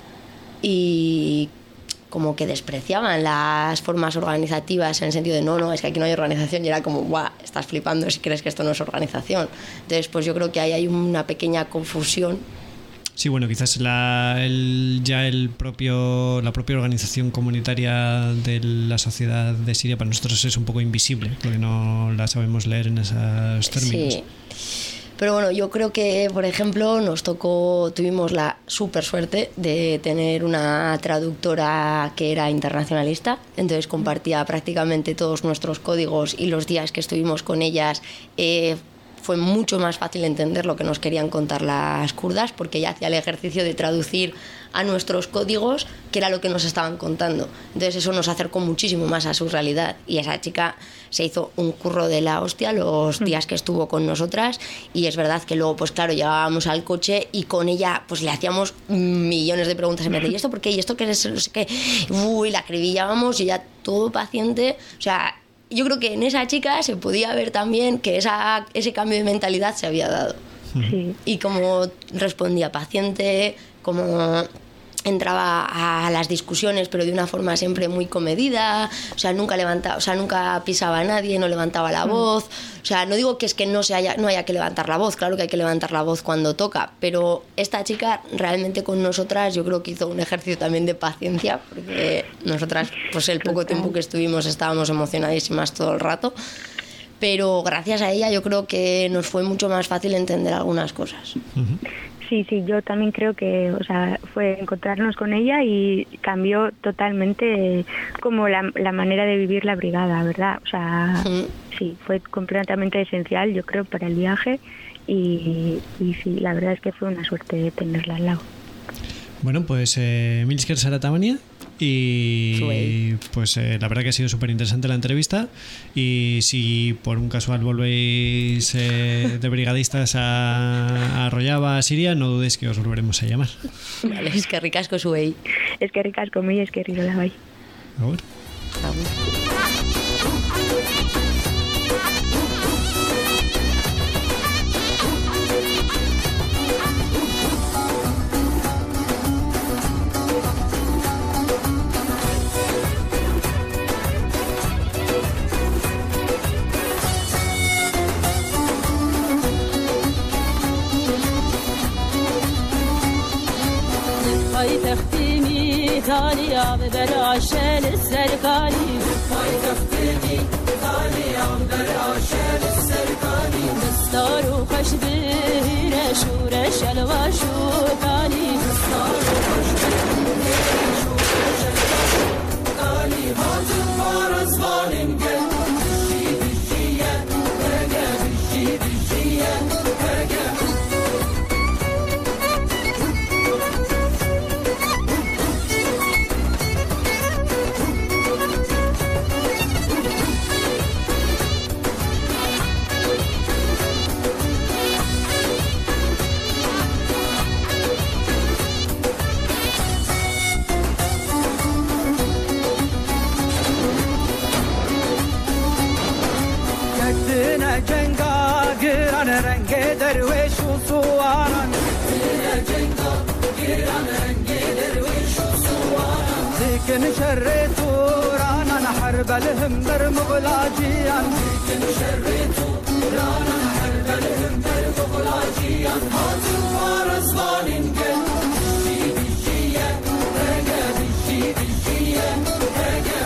y como que despreciaban las formas organizativas en el sentido de no, no, es que aquí no hay organización, y era como, guau, estás flipando si crees que esto no es organización. Entonces pues yo creo que ahí hay una pequeña confusión. Sí, bueno, quizás la, el, ya el propio, la propia organización comunitaria de la sociedad de Siria para nosotros es un poco invisible, porque no la sabemos leer en esos términos. Sí. Pero bueno, yo creo que, por ejemplo, nos tocó, tuvimos la súper suerte de tener una traductora que era internacionalista, entonces compartía prácticamente todos nuestros códigos y los días que estuvimos con ellas eh, fue mucho más fácil entender lo que nos querían contar las kurdas, porque ella hacía el ejercicio de traducir a nuestros códigos que era lo que nos estaban contando. Entonces eso nos acercó muchísimo más a su realidad, y esa chica se hizo un curro de la hostia los días que estuvo con nosotras, y es verdad que luego pues claro, llegábamos al coche y con ella pues le hacíamos millones de preguntas en vez de ¿y esto por qué? ¿y esto qué es? No sé qué. Uy, la acribillábamos y ella todo paciente. O sea, yo creo que en esa chica se podía ver también que esa, ese cambio de mentalidad se había dado. Sí. Y cómo respondía paciente, cómo entraba a las discusiones, pero de una forma siempre muy comedida. O sea, nunca levantaba, o sea, nunca pisaba a nadie, no levantaba la voz. O sea, no digo que es que no se haya, no haya que levantar la voz, claro que hay que levantar la voz cuando toca, pero esta chica realmente con nosotras yo creo que hizo un ejercicio también de paciencia, porque nosotras, pues el poco tiempo que estuvimos estábamos emocionadísimas todo el rato, pero gracias a ella yo creo que nos fue mucho más fácil entender algunas cosas. Uh-huh. Sí, sí, yo también creo que, o sea, fue encontrarnos con ella y cambió totalmente como la, la manera de vivir la brigada, ¿verdad? O sea, sí, sí fue completamente esencial, yo creo, para el viaje y, y sí, la verdad es que fue una suerte tenerla al lado. Bueno, pues eh, mil esker Saratamania y Suey. Pues eh, la verdad que ha sido súper interesante la entrevista, y si por un casual volvéis eh, de brigadistas a, a Rojava, a Siria, no dudéis que os volveremos a llamar. Vale, es que ricasco Suey. Es que ricasco mi, es que rico la vai. Agur. Agur. إيطاليا ببلاش للسرقاني پایتختی ایتالیا ببلاش للسرقاني دستار وخش بيره شورش الواش وقالي دستار وخش بيره شورش الواش وقالي هاتم فارس فالنجل بشي بشيا هجا بشي بشيا هجا رنگ درویش و سواران جنگا گیران رنگ درویش و سواران لیکن شر توران حرب لهم بر مغلاجیان لیکن شر توران حرب لهم بر مغلاجیان هاتو فارس والین گل بشی بشیه رگا بشی بشیه رگا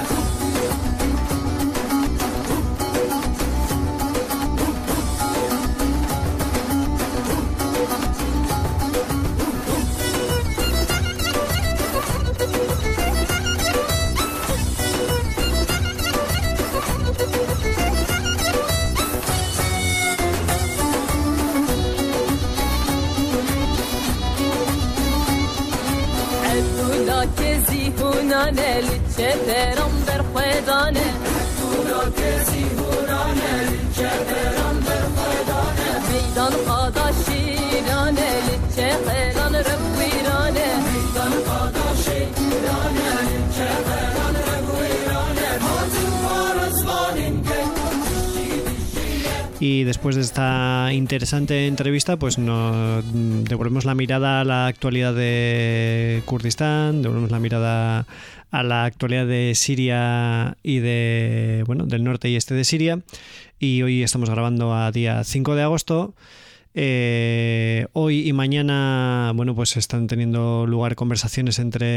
زیورانه لیچه برام بر خدانه تورا کسی هورانه لیچه برام بر خدانه میدان قادا شیرانه لیچه خیلان رویرانه میدان قادا شیرانه لیچه خیلان رویرانه ماتوار ازوانین که Y después de esta interesante entrevista, pues nos devolvemos la mirada a la actualidad de Kurdistán, devolvemos la mirada a la actualidad de Siria y de, bueno, del norte y este de Siria. Y hoy estamos grabando a día cinco de agosto. Eh, hoy y mañana, bueno, pues están teniendo lugar conversaciones entre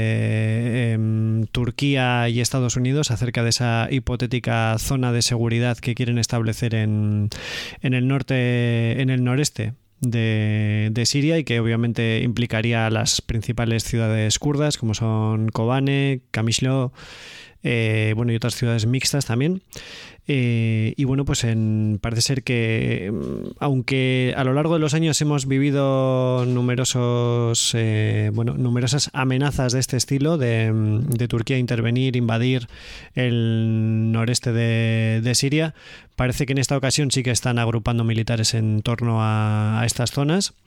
eh, Turquía y Estados Unidos acerca de esa hipotética zona de seguridad que quieren establecer en, en el norte, en el noreste de, de Siria, y que obviamente implicaría a las principales ciudades kurdas como son Kobane, Kamishlo, eh, bueno, y otras ciudades mixtas también. Eh, y bueno, pues en, parece ser que, aunque a lo largo de los años hemos vivido numerosos, eh, bueno, numerosas amenazas de este estilo, de, de Turquía intervenir, invadir el noreste de, de Siria, parece que en esta ocasión sí que están agrupando militares en torno a, a estas zonas.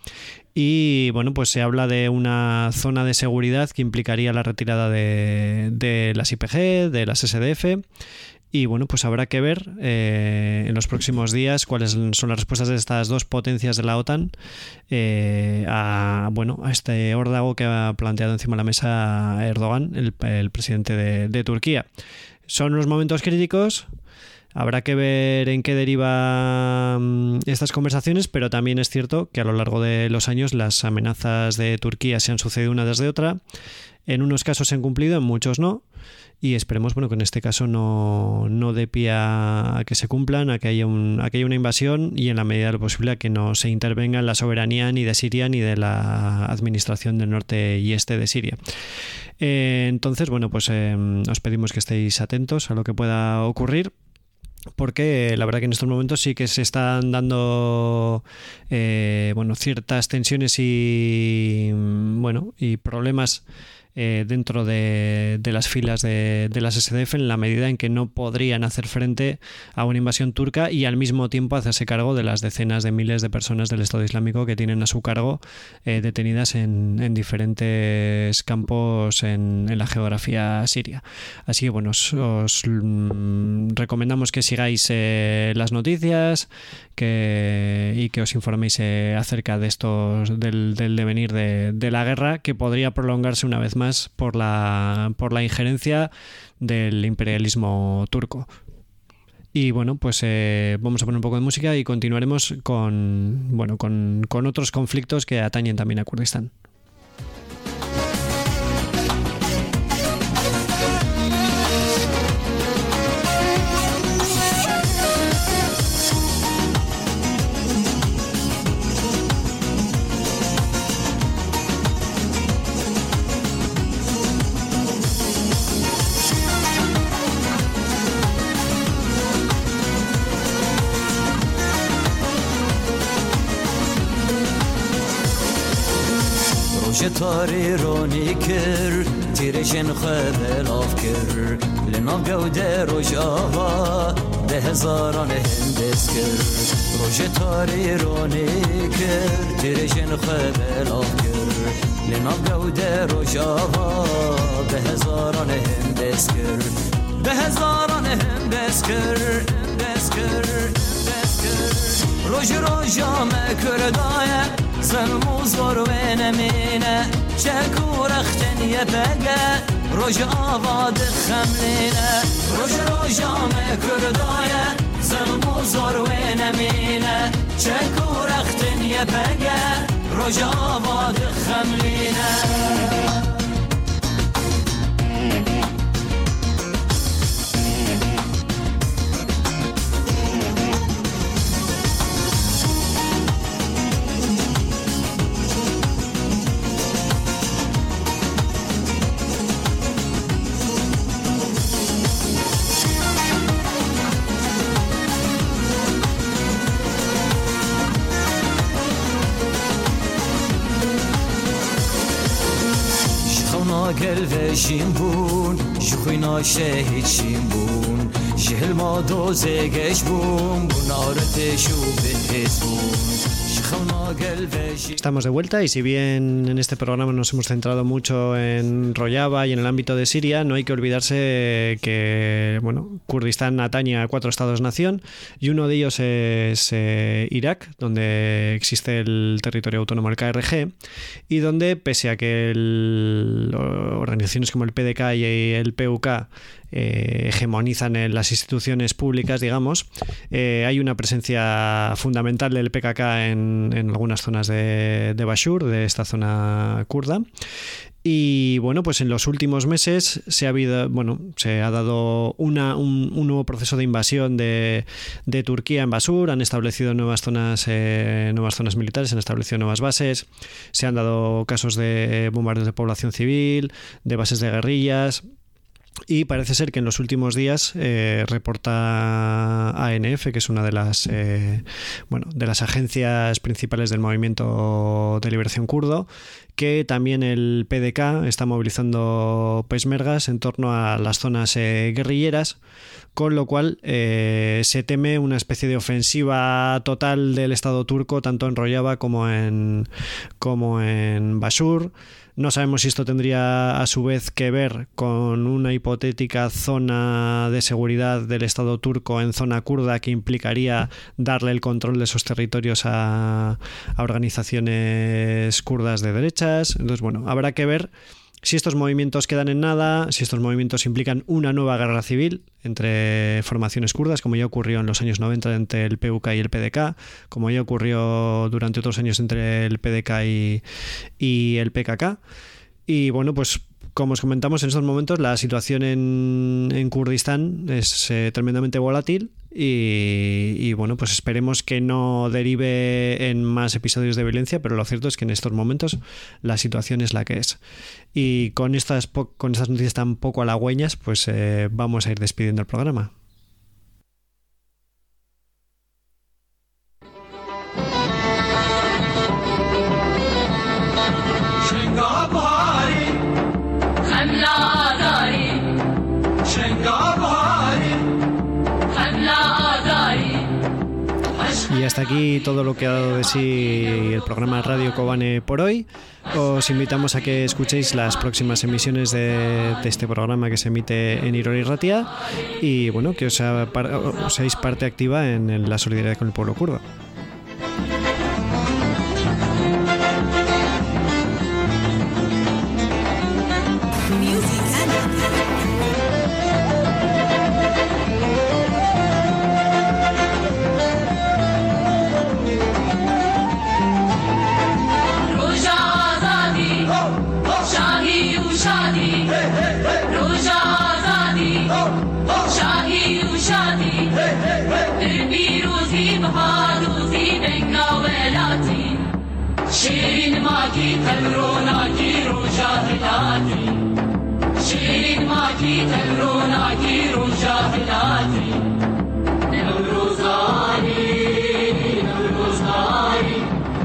Y bueno, pues se habla de una zona de seguridad que implicaría la retirada de, de las I P G, de las S D F. Y bueno, pues habrá que ver eh, en los próximos días cuáles son las respuestas de estas dos potencias de la OTAN eh, a, bueno, a este órdago que ha planteado encima de la mesa Erdogan, el, el presidente de, de Turquía. Son unos momentos críticos. Habrá que ver en qué derivan estas conversaciones, pero también es cierto que a lo largo de los años las amenazas de Turquía se han sucedido una tras de otra. En unos casos se han cumplido, en muchos no. Y esperemos, bueno, que en este caso no, no dé pie a que se cumplan, a que haya un, a que haya una invasión, y en la medida de lo posible a que no se intervenga en la soberanía ni de Siria ni de la administración del norte y este de Siria. Eh, entonces, bueno, pues eh, os pedimos que estéis atentos a lo que pueda ocurrir, porque la verdad que en estos momentos sí que se están dando eh, bueno, ciertas tensiones y, bueno, y problemas Eh, dentro de, de las filas de, de las S D F, en la medida en que no podrían hacer frente a una invasión turca y al mismo tiempo hacerse cargo de las decenas de miles de personas del Estado Islámico que tienen a su cargo eh, detenidas en, en diferentes campos en, en la geografía siria. Así que bueno, os, os mm, recomendamos que sigáis eh, las noticias que, y que os informéis eh, acerca de estos del, del devenir de, de la guerra, que podría prolongarse una vez más por la, por la injerencia del imperialismo turco. Y bueno, pues eh, vamos a poner un poco de música y continuaremos con, bueno, con, con otros conflictos que atañen también a Kurdistán. تاری رونی کر تیرشن خبلاف کر لنام گوده روش آوا ده هزاران هندس کر روش تاری رونی کر تیرشن خبلاف کر لنام گوده روش آوا ده هزاران هندس کر ده هزاران هندس کر هندس کر هندس کر روش روشا مکردایه سلموز ور و نمینه چکور اختن یپگه روش آباد خملینه روش روشام کردایه سلموز ور و نمینه چکور اختن یپگه روش آباد خملینه ناگل و شیمبون جخوینا شهید شیمبون جهل ما دوزگش بون بنارتشو بهزبون. Estamos de vuelta y si bien en este programa nos hemos centrado mucho en Rojava y en el ámbito de Siria, no hay que olvidarse que bueno, Kurdistán atañe a cuatro estados-nación y uno de ellos es eh, Irak, donde existe el territorio autónomo del K R G y donde, pese a que el, organizaciones como el P D K y el P U K Eh, hegemonizan en las instituciones públicas, digamos, eh, hay una presencia fundamental del P K K en, en algunas zonas de, de Bashur, de esta zona kurda. Y bueno, pues en los últimos meses se ha habido, bueno, se ha dado una, un, un nuevo proceso de invasión de, de Turquía en Bashur, han establecido nuevas zonas, eh, nuevas zonas militares, han establecido nuevas bases, se han dado casos de bombardeos de población civil, de bases de guerrillas. Y parece ser que en los últimos días eh, reporta A N F, que es una de las eh, bueno, de las agencias principales del movimiento de liberación kurdo, que también el P D K está movilizando peshmergas en torno a las zonas eh, guerrilleras, con lo cual eh, se teme una especie de ofensiva total del Estado turco tanto en Rojava como en, como en Bashur. No sabemos si esto tendría a su vez que ver con una hipotética zona de seguridad del Estado turco en zona kurda que implicaría darle el control de esos territorios a, a organizaciones kurdas de derechas. Entonces, bueno, habrá que ver si estos movimientos quedan en nada, si estos movimientos implican una nueva guerra civil entre formaciones kurdas, como ya ocurrió en los años noventa entre el P U K y el P D K, como ya ocurrió durante otros años entre el P D K y, y el P K K. Y bueno, pues como os comentamos, en estos momentos la situación en, en Kurdistán es eh, tremendamente volátil y, y bueno, pues esperemos que no derive en más episodios de violencia, pero lo cierto es que en estos momentos la situación es la que es. Y con estas, con estas noticias tan poco halagüeñas, pues eh, vamos a ir despidiendo el programa. Y hasta aquí todo lo que ha dado de sí el programa Radio Kobane por hoy. Os invitamos a que escuchéis las próximas emisiones de, de este programa que se emite en Irol Irratia y bueno, que os, ha, os seáis parte activa en, en la solidaridad con el pueblo kurdo. شیرین ماکی تلروناکی رو جاهلاتی شیرین ماکی تلروناکی رو جاهلاتی نوروزانی نوروزانی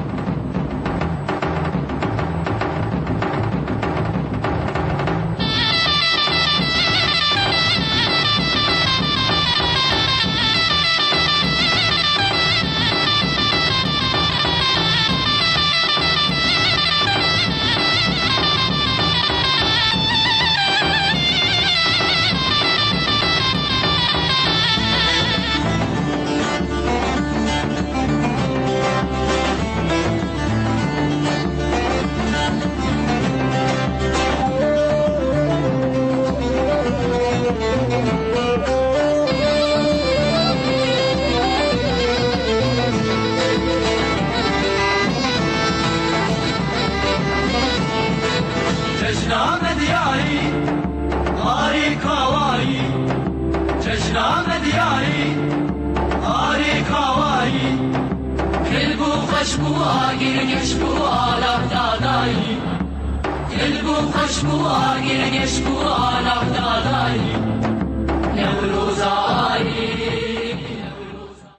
خوشبو آگیرگش بو آلاب دادایی دلبو خوشبو آگیرگش بو آلاب دادایی نوروز آیی